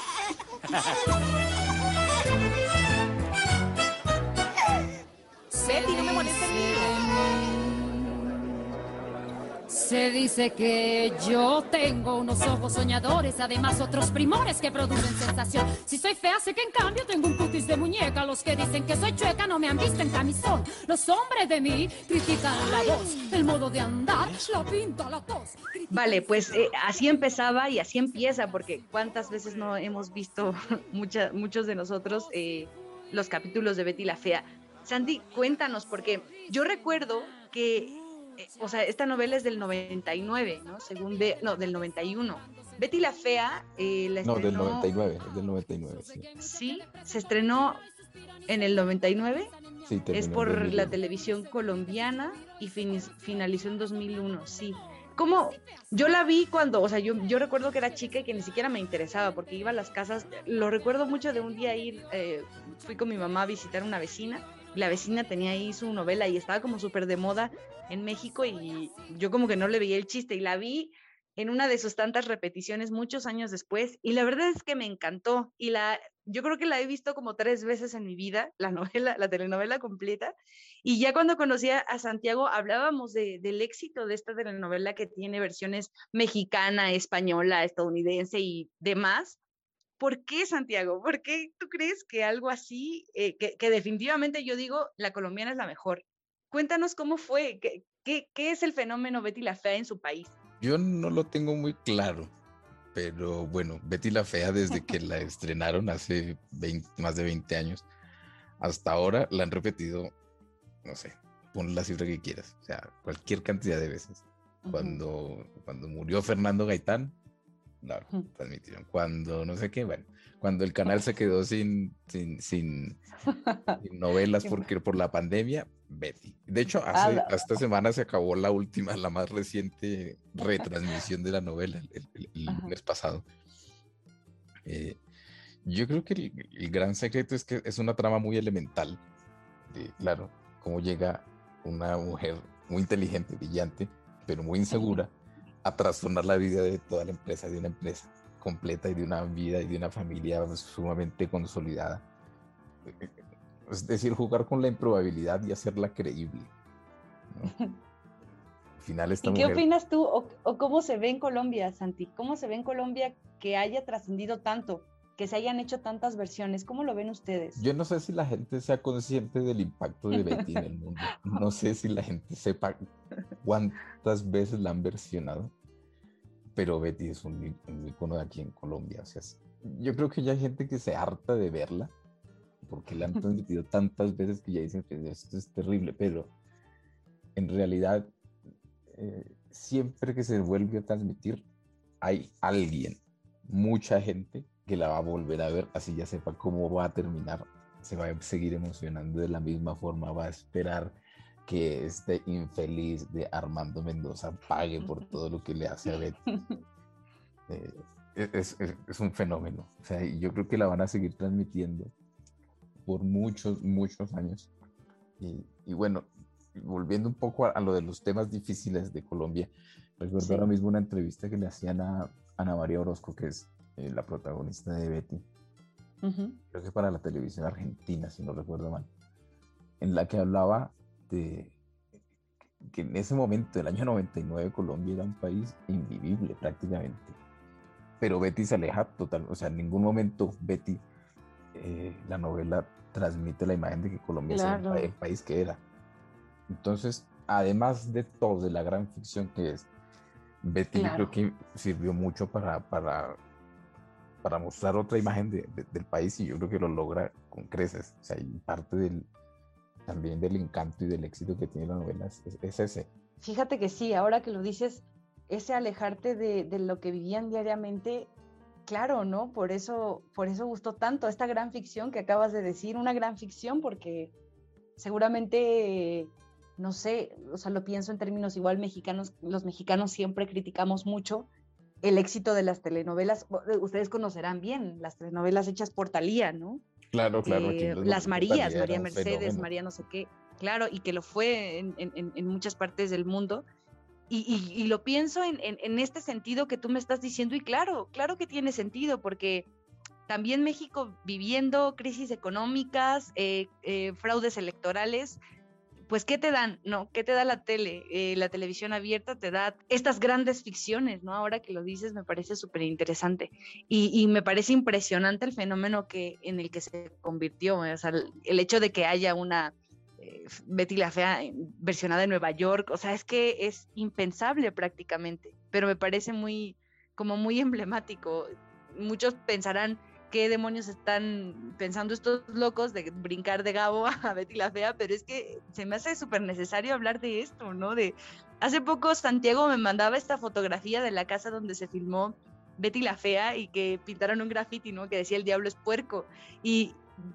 Betty, no me molestes. Se dice que yo tengo unos ojos soñadores, además otros primores que producen sensación. Si soy fea, sé que en cambio tengo un cutis de muñeca. Los que dicen que soy chueca no me han visto en camisón. Los hombres de mí critican la voz, el modo de andar, la pinta, la tos. Vale, pues eh, así empezaba y así empieza, porque cuántas veces no hemos visto mucha, muchos de nosotros eh, los capítulos de Betty la Fea. Santi, cuéntanos, porque yo recuerdo que o sea, esta novela es del noventa y nueve, ¿no? Según ve, no, del noventa y uno. Betty la Fea eh, la estrenó... No, del noventa y nueve, es del noventa y nueve, sí. Sí, se estrenó en el noventa y nueve. Sí, es por la televisión colombiana y fin, finalizó en dos mil uno, sí. ¿Cómo? Yo la vi cuando, o sea, yo, yo recuerdo que era chica y que ni siquiera me interesaba porque iba a las casas, lo recuerdo mucho de un día ir, eh, fui con mi mamá a visitar a una vecina. La vecina tenía ahí su novela y estaba como súper de moda en México y yo como que no le veía el chiste y la vi en una de sus tantas repeticiones muchos años después, y la verdad es que me encantó, y la, yo creo que la he visto como tres veces en mi vida, la novela, la telenovela completa, y ya cuando conocí a Santiago hablábamos de, del éxito de esta telenovela que tiene versiones mexicana, española, estadounidense y demás. ¿Por qué, Santiago? ¿Por qué tú crees que algo así, eh, que, que definitivamente yo digo, la colombiana es la mejor? Cuéntanos cómo fue, qué, qué, qué es el fenómeno Betty la Fea en su país. Yo no lo tengo muy claro, pero bueno, Betty la Fea desde que la estrenaron hace veinte, más de veinte años, hasta ahora la han repetido, no sé, pon la cifra que quieras, o sea, cualquier cantidad de veces. Uh-huh. Cuando, cuando murió Fernando Gaitán, la uh-huh. transmitieron. Cuando no sé qué, bueno, cuando el canal se quedó sin, sin, sin, sin novelas porque, por la pandemia, Betty. De hecho, hace, esta semana se acabó la última, la más reciente retransmisión de la novela, el, el, el lunes pasado. Eh, yo creo que el, el gran secreto es que es una trama muy elemental. De, claro, cómo llega una mujer muy inteligente, brillante, pero muy insegura, a trastornar la vida de toda la empresa, de una empresa completa y de una vida y de una familia sumamente consolidada. Es decir, jugar con la improbabilidad y hacerla creíble, ¿no? Al final esta ¿Y mujer... qué opinas tú o, o cómo se ve en Colombia, Santi? ¿Cómo se ve en Colombia que haya trascendido tanto, que se hayan hecho tantas versiones? ¿Cómo lo ven ustedes? Yo no sé si la gente sea consciente del impacto de Betty en el mundo. No sé si la gente sepa cuántas veces la han versionado, pero Betty es un, un icono de aquí en Colombia. O sea, yo creo que ya hay gente que se harta de verla, porque la han transmitido tantas veces que ya dicen que esto es terrible, pero en realidad eh, siempre que se vuelve a transmitir hay alguien, mucha gente que la va a volver a ver, así ya sepa cómo va a terminar, se va a seguir emocionando de la misma forma, va a esperar que este infeliz de Armando Mendoza pague por todo lo que le hace a Betty. Eh, es, es, es un fenómeno, o sea, yo creo que la van a seguir transmitiendo por muchos, muchos años. Y, y bueno, volviendo un poco a, a lo de los temas difíciles de Colombia, recuerdo sí. ahora mismo una entrevista que le hacían a Ana María Orozco, que es eh, la protagonista de Betty, uh-huh. creo que para la televisión argentina, si no recuerdo mal, en la que hablaba de que en ese momento, el año noventa y nueve, Colombia era un país invivible prácticamente, pero Betty se aleja total, o sea, en ningún momento Betty, eh, la novela transmite la imagen de que Colombia claro. es el, el país que era. Entonces, además de todo, de la gran ficción que es, Betty claro. creo que sirvió mucho para, para, para mostrar otra imagen de, de, del país, y yo creo que lo logra con creces. O sea, y parte del, también del encanto y del éxito que tiene la novela es, es ese. Fíjate que sí, ahora que lo dices, ese alejarte de, de lo que vivían diariamente, claro, ¿no? Por eso, por eso gustó tanto esta gran ficción que acabas de decir, una gran ficción, porque seguramente, no sé, o sea, lo pienso en términos igual mexicanos, los mexicanos siempre criticamos mucho el éxito de las telenovelas. Ustedes conocerán bien las telenovelas hechas por Thalía, ¿no? Claro, claro. Eh, las Marías, María Mercedes, María no sé qué, claro, y que lo fue en, en, en muchas partes del mundo. Y, y, y lo pienso en, en, en este sentido que tú me estás diciendo, y claro, claro que tiene sentido, porque también México viviendo crisis económicas, eh, eh, fraudes electorales, pues ¿qué te dan? ¿No? ¿Qué te da la tele? Eh, la televisión abierta te da estas grandes ficciones, ¿no? Ahora que lo dices me parece súper interesante, y, y me parece impresionante el fenómeno que, en el que se convirtió, ¿eh? O sea, el, el hecho de que haya una Betty la Fea versionada en Nueva York, o sea, es que es impensable prácticamente, pero me parece muy, como muy emblemático. Muchos pensarán qué demonios están pensando estos locos de brincar de Gabo a Betty la Fea, pero es que se me hace súper necesario hablar de esto, ¿no? De hace poco Santiago me mandaba esta fotografía de la casa donde se filmó Betty la Fea y que pintaron un graffiti, ¿no? Que decía "el diablo es puerco", y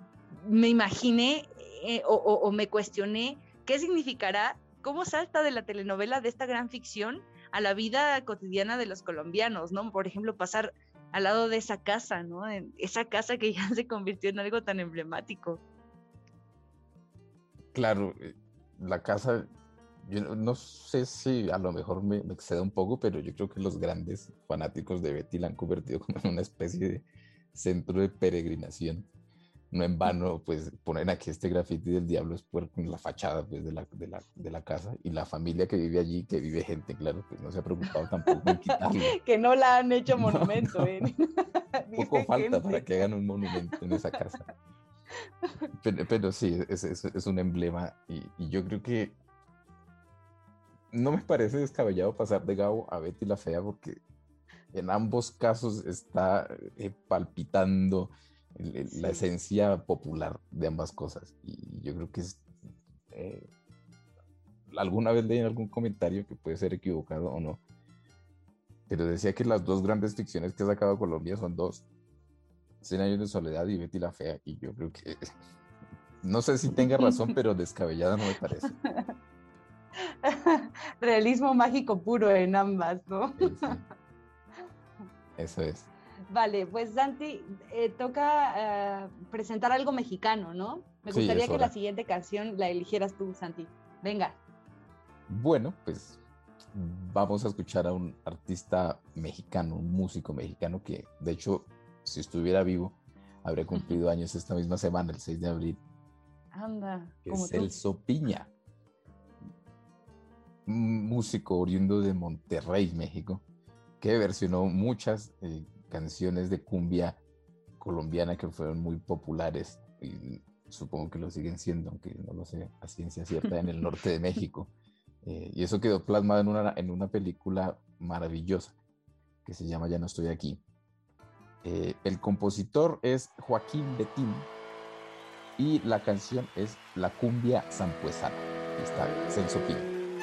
me imaginé eh, o, o, o me cuestioné qué significará, cómo salta de la telenovela, de esta gran ficción, a la vida cotidiana de los colombianos, ¿no? Por ejemplo, pasar al lado de esa casa, ¿no? Esa casa que ya se convirtió en algo tan emblemático. Claro, la casa Yo no, no sé si a lo mejor me, me exceda un poco, pero yo creo que los grandes fanáticos de Betty la han convertido como en una especie de centro de peregrinación. No en vano, pues ponen aquí este grafiti del diablo es puerco en la fachada pues, de, la, de, la, de la casa, y la familia que vive allí, que vive gente, claro, pues no se ha preocupado tampoco en quitarlo. Que no la han hecho No, monumento, no. ¿eh? Poco Vive falta gente. para que hagan un monumento en esa casa. Pero, pero sí, es, es, es un emblema, y, y yo creo que no me parece descabellado pasar de Gabo a Betty la Fea, porque en ambos casos está eh, palpitando el- el- la Sí. esencia popular de ambas cosas. Y yo creo que es, eh, alguna vez leí en algún comentario, que puede ser equivocado o no, pero decía que las dos grandes ficciones que ha sacado Colombia son dos: Cien años de soledad y Betty la Fea. Y yo creo que, no sé si tenga razón, pero descabellada no me parece. Realismo mágico puro en ambas, ¿no? Sí, sí. Eso es. Vale, pues Santi, eh, toca eh, presentar algo mexicano, ¿no? Me Sí, gustaría es que hora. la siguiente canción la eligieras tú, Santi. Venga. Bueno, pues vamos a escuchar a un artista mexicano, un músico mexicano que, de hecho, si estuviera vivo, habría cumplido años esta misma semana, el seis de abril, Anda, que como es tú. Celso Piña, un músico oriundo de Monterrey, México, que versionó muchas eh, canciones de cumbia colombiana que fueron muy populares, y supongo que lo siguen siendo, aunque no lo sé a ciencia cierta, en el norte de México. Eh, y eso quedó plasmado en una, en una película maravillosa que se llama Ya no estoy aquí. Eh, el compositor es Joaquín Betín y la canción es La cumbia sampuesana. Ahí está Celso Piña.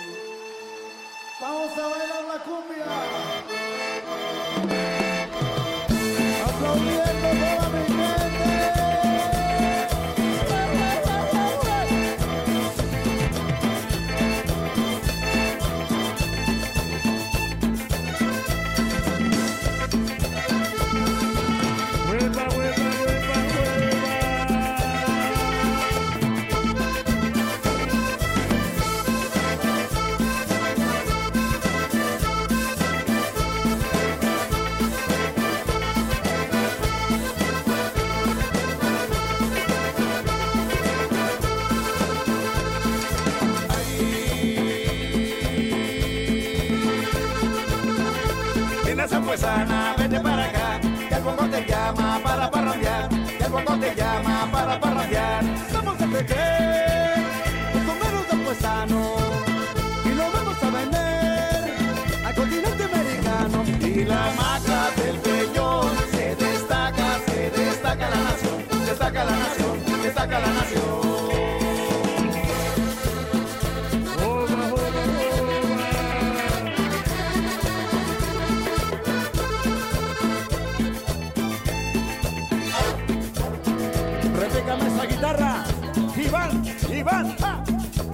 Vamos a bailar la cumbia. Aplaudiendo toda mi gente. Hueva, hueva, hueva, Nena sampuesana, vete para acá, que el bongo te llama para parrandear, que el bongo te llama para parrandear. Vamos a tejer un sombrero sampuesano y lo vamos a vender al continente americano. Y la maca del peñón se destaca, se destaca la nación, destaca la nación, destaca la nación. Repégame esa guitarra, Iván, Iván. ¡Ah!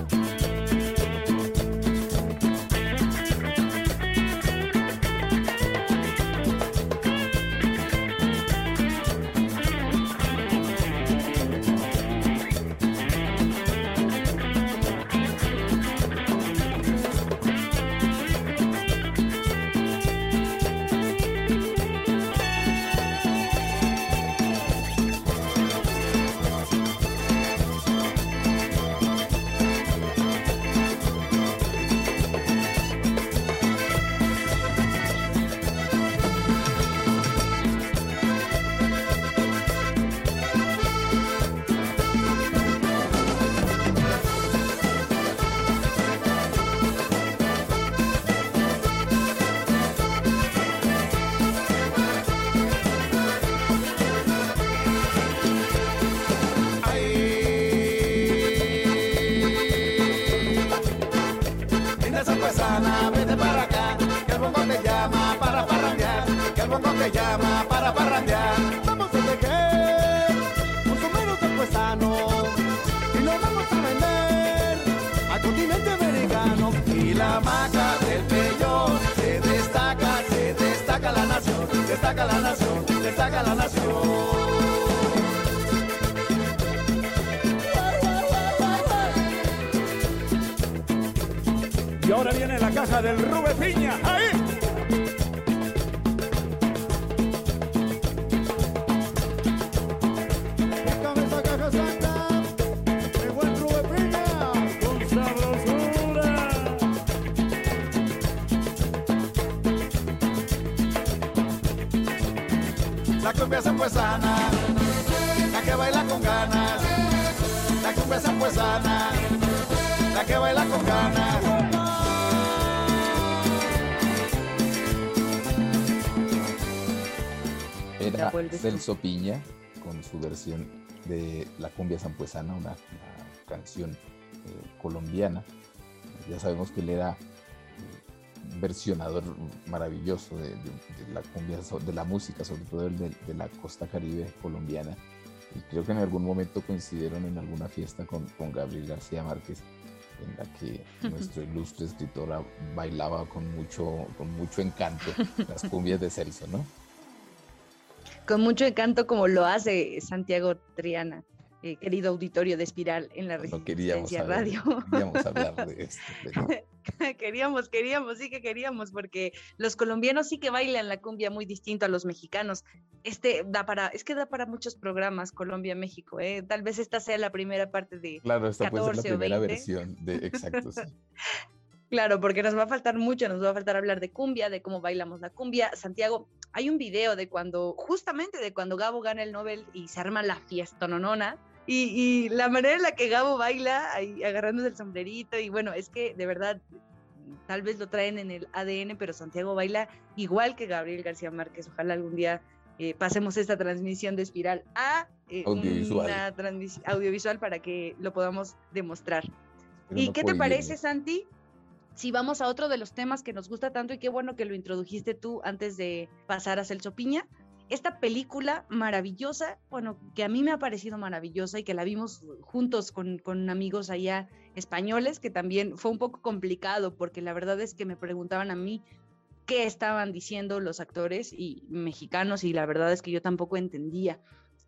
Nena sampuesana, vete para acá, que el bongo te llama para parrandear, que el bongo te llama para parrandear. Vamos a tejer un sombrero sampuesano y lo vamos a vender al continente americano. Y la maca del peñón se destaca, se destaca la nación, destaca la nación, destaca la nación. viene la caja del Rube Piña. ¡Ahí! Cabeza, caja santa, el buen Rube Piña, con sabrosura. La cumbia zampuesana, la que baila con ganas. La cumbia zampuesana, la que baila con ganas. Era Celso Piña con su versión de la cumbia zampuesana, una, una canción eh, colombiana. Ya sabemos que él era un versionador maravilloso de, de, de la cumbia, de la música, sobre todo de, de la costa caribe colombiana. Y creo que en algún momento coincidieron en alguna fiesta con, con Gabriel García Márquez, en la que nuestro ilustre escritor bailaba con mucho, con mucho encanto las cumbias de Celso, ¿no? Con mucho encanto, como lo hace Santiago Triana, eh, querido auditorio de Espiral en la no queríamos Resistencia saber, Radio. Queríamos hablar de esto. Pero... queríamos, queríamos, sí que queríamos, porque los colombianos sí que bailan la cumbia muy distinto a los mexicanos. Este da para, es que da para muchos programas Colombia-México, ¿eh? Tal vez esta sea la primera parte de Claro, esta puede ser la primera veinte. versión de exacto, sí. Claro, porque nos va a faltar mucho, nos va a faltar hablar de cumbia, de cómo bailamos la cumbia. Santiago, hay un video de cuando, justamente de cuando Gabo gana el Nobel y se arma la fiesta nonona, y, y la manera en la que Gabo baila, ahí, agarrándose el sombrerito, y bueno, es que de verdad, tal vez lo traen en el A D N, pero Santiago baila igual que Gabriel García Márquez. Ojalá algún día eh, pasemos esta transmisión de Espiral a eh, audiovisual. una transmisión audiovisual para que lo podamos demostrar. Pero ¿Y no qué te puedo parece, irme. Santi? Si vamos a otro de los temas que nos gusta tanto, y qué bueno que lo introdujiste tú antes de pasar a Celso Piña, esta película maravillosa, bueno, que a mí me ha parecido maravillosa y que la vimos juntos con, con amigos allá españoles, que también fue un poco complicado porque la verdad es que me preguntaban a mí qué estaban diciendo los actores y mexicanos, y la verdad es que yo tampoco entendía.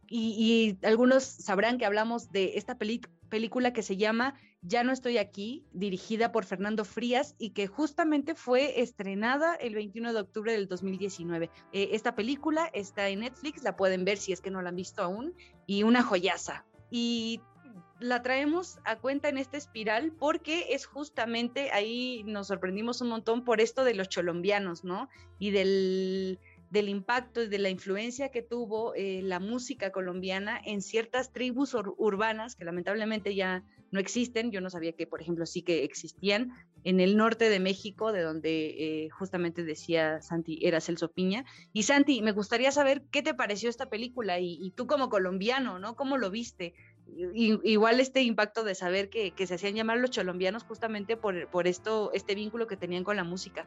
Y, y algunos sabrán que hablamos de esta peli- película que se llama Ya no estoy aquí, dirigida por Fernando Frías, y que justamente fue estrenada el veintiuno de octubre del dos mil diecinueve. Eh, esta película está en Netflix, la pueden ver si es que no la han visto aún, y una joyaza. Y la traemos a cuenta en esta espiral porque es justamente, ahí nos sorprendimos un montón por esto de los cholombianos, ¿no? Y del... del impacto y de la influencia que tuvo eh, la música colombiana en ciertas tribus ur- urbanas que lamentablemente ya no existen. Yo no sabía que, por ejemplo, sí que existían en el norte de México, de donde eh, justamente decía Santi, era Celso Piña. Y Santi, me gustaría saber qué te pareció esta película y, y tú como colombiano, ¿no? ¿Cómo lo viste? Y, igual este impacto de saber que, que se hacían llamar los cholombianos justamente por, por esto, este vínculo que tenían con la música.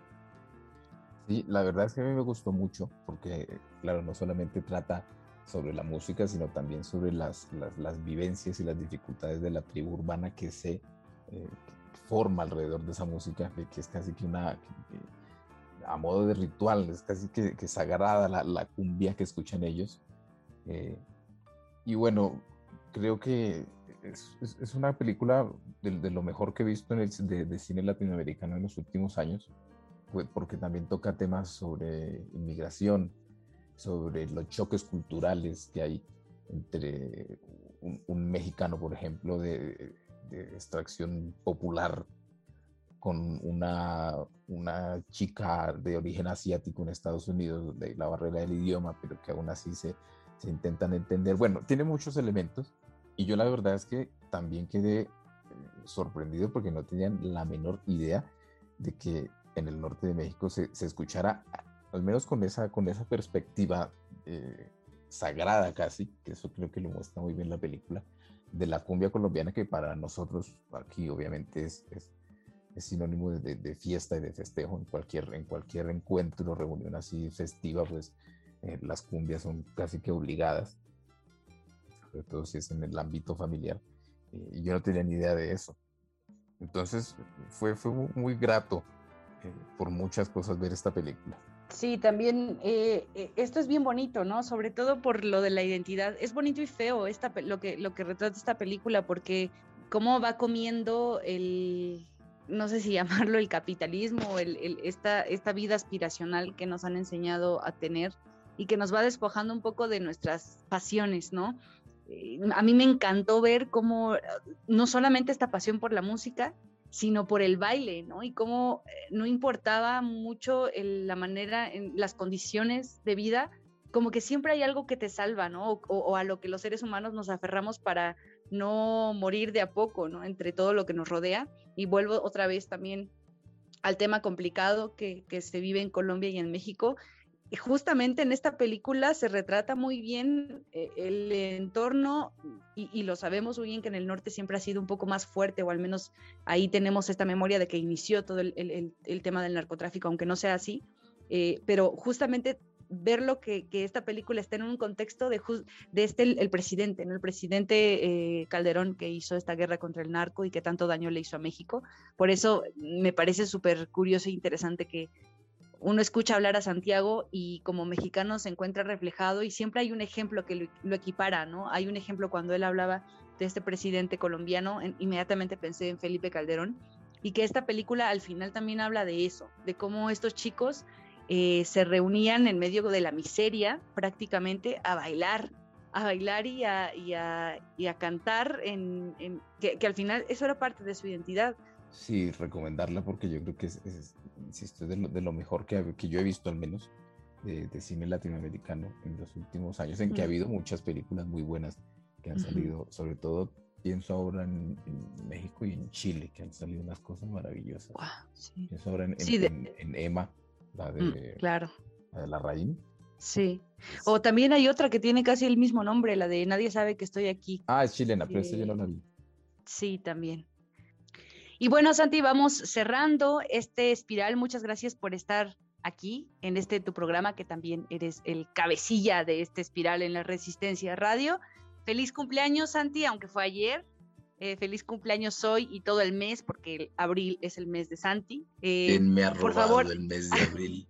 Sí, la verdad es que a mí me gustó mucho porque, claro, no solamente trata sobre la música, sino también sobre las, las, las vivencias y las dificultades de la tribu urbana que se eh, que forma alrededor de esa música, que es casi que una, que, que, a modo de ritual, es casi que, que sagrada la, la cumbia que escuchan ellos. Eh, y bueno, creo que es, es, es una película de, de lo mejor que he visto en el, de, de cine latinoamericano en los últimos años, porque también toca temas sobre inmigración, sobre los choques culturales que hay entre un, un mexicano, por ejemplo, de, de extracción popular con una, una chica de origen asiático en Estados Unidos, de la barrera del idioma, pero que aún así se, se intentan entender. Bueno, tiene muchos elementos y yo la verdad es que también quedé sorprendido porque no tenían la menor idea de que en el norte de México se, se escuchara, al menos con esa, con esa perspectiva eh, sagrada casi, que eso creo que lo muestra muy bien la película, de la cumbia colombiana, que para nosotros aquí obviamente es, es, es sinónimo de, de fiesta y de festejo. En cualquier, en cualquier encuentro o reunión así festiva, pues eh, las cumbias son casi que obligadas, sobre todo si es en el ámbito familiar, eh, y yo no tenía ni idea de eso. Entonces fue, fue muy grato eh, por muchas cosas ver esta película. Sí, también eh, esto es bien bonito, ¿no? Sobre todo por lo de la identidad. Es bonito y feo esta, lo, que, lo que retrata esta película, porque cómo va comiendo el, no sé si llamarlo el capitalismo, el, el, esta, esta vida aspiracional que nos han enseñado a tener y que nos va despojando un poco de nuestras pasiones, ¿no? Eh, a mí me encantó ver cómo no solamente esta pasión por la música, sino por el baile, ¿no? Y cómo no importaba mucho el, la manera, en las condiciones de vida, como que siempre hay algo que te salva, ¿no? O, o, o a lo que los seres humanos nos aferramos para no morir de a poco, ¿no? Entre todo lo que nos rodea. Y vuelvo otra vez también al tema complicado que, que se vive en Colombia y en México. Y justamente en esta película se retrata muy bien eh, el entorno, y, y lo sabemos muy bien que en el norte siempre ha sido un poco más fuerte, o al menos ahí tenemos esta memoria de que inició todo el, el, el tema del narcotráfico, aunque no sea así, eh, pero justamente ver lo que, que esta película está en un contexto de, de este, el, el presidente, ¿no? El presidente eh, Calderón, que hizo esta guerra contra el narco y que tanto daño le hizo a México. Por eso me parece súper curioso e interesante que uno escucha hablar a Santiago y como mexicano se encuentra reflejado, y siempre hay un ejemplo que lo, lo equipara, ¿no? Hay un ejemplo cuando él hablaba de este presidente colombiano, en, inmediatamente pensé en Felipe Calderón, y que esta película al final también habla de eso, de cómo estos chicos eh, se reunían en medio de la miseria prácticamente a bailar, a bailar y a, y a, y a cantar, en, en, que, que al final eso era parte de su identidad. Sí, recomendarla porque yo creo que es, es insisto, es de lo, de lo mejor que, que yo he visto, al menos, de, de cine latinoamericano en los últimos años, en que uh-huh. ha habido muchas películas muy buenas que han uh-huh. salido, sobre todo pienso ahora en, en México y en Chile, que han salido unas cosas maravillosas. Wow, sí. Pienso ahora en, sí, en, de... en, en Emma, la de, mm, claro. la de Larraín. Sí, o también hay otra que tiene casi el mismo nombre, la de Nadie sabe que estoy aquí. Ah, es chilena, pero eh... esa yo no la vi. Sí, también. Y bueno, Santi, vamos cerrando este espiral. Muchas gracias por estar aquí en este tu programa, que también eres el cabecilla de este espiral en la Resistencia Radio. Feliz cumpleaños, Santi, aunque fue ayer. Eh, feliz cumpleaños hoy y todo el mes, porque el abril es el mes de Santi. Eh, ¿Quién me ha por robado favor, el mes de abril?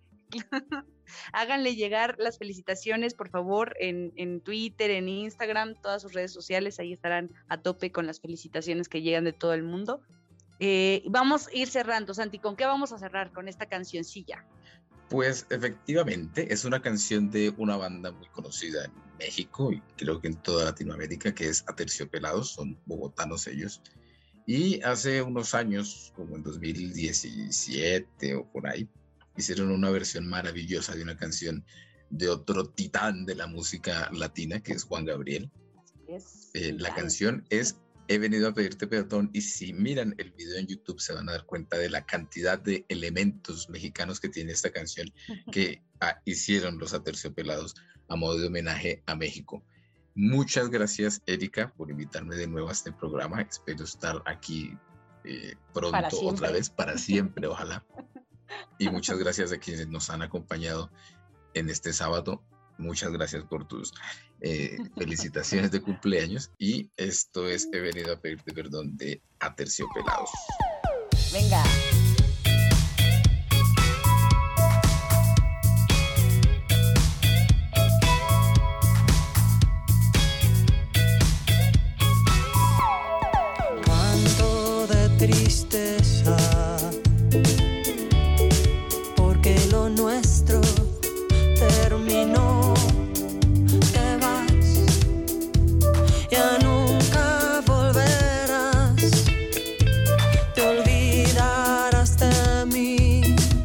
Háganle llegar las felicitaciones, por favor, en, en Twitter, en Instagram, todas sus redes sociales. Ahí estarán a tope con las felicitaciones que llegan de todo el mundo. Eh, vamos a ir cerrando, Santi. ¿Con qué vamos a cerrar con esta cancioncilla? Pues efectivamente es una canción de una banda muy conocida en México y creo que en toda Latinoamérica, que es Aterciopelados. Son bogotanos ellos, y hace unos años, como en dos mil diecisiete o por ahí, hicieron una versión maravillosa de una canción de otro titán de la música latina, que es Juan Gabriel. Es eh, la canción es He venido a pedirte perdón, y si miran el video en YouTube se van a dar cuenta de la cantidad de elementos mexicanos que tiene esta canción, que ah, hicieron los Aterciopelados a modo de homenaje a México. Muchas gracias, Erika, por invitarme de nuevo a este programa. Espero estar aquí eh, pronto otra vez, para siempre, ojalá. Y muchas gracias a quienes nos han acompañado en este sábado. Muchas gracias por tus eh, felicitaciones de cumpleaños. Y esto es He venido a pedirte perdón de Aterciopelados. Venga. Canto de tristeza, porque lo nuestro terminó. Te vas, ya nunca volverás, te olvidarás de mí.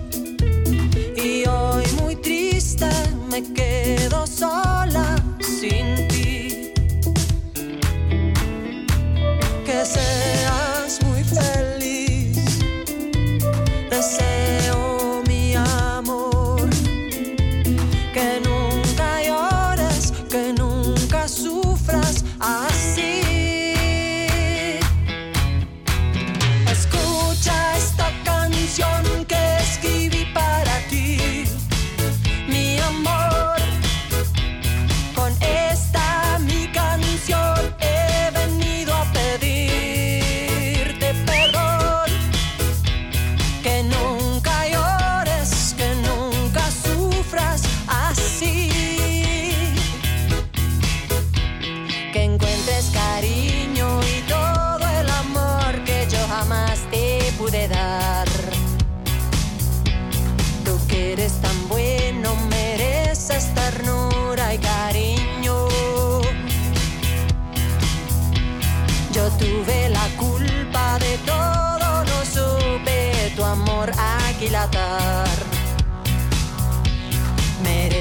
Y hoy muy triste me quedo sola sin ti. Que seas muy feliz, deseo mi amor. Que nunca llores, que nunca sufras así. Escucha esta canción que escribí para ti, mi amor. Con esta mi canción he venido a pedirte perdón. Que nunca llores, que nunca sufras así.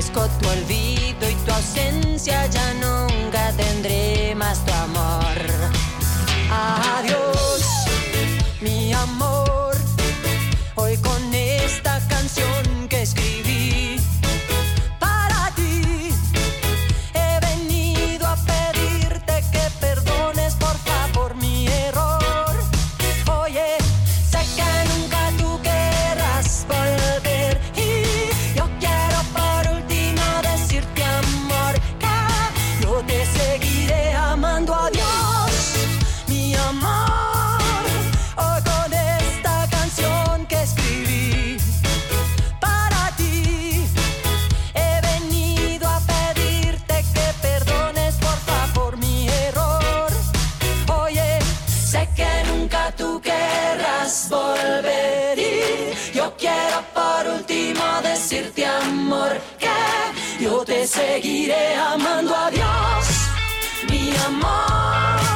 Busco tu olvido y tu ausencia, ya nunca tendré más tu amor. Adiós, mi amor, hoy con esta canción que escribí para ti, he venido a pedirte que perdones por favor mi error. Oye, sé que nunca tú querrás volver y yo quiero por último decirte amor que yo te seguiré amando. Adiós, mi amor, hoy con esta canción que escribí para ti, he venido a pedirte que perdones por favor mi error. Oye, sé que nunca tú querrás volver y yo quiero por último decirte amor que yo te seguiré amando. Adiós, mi amor.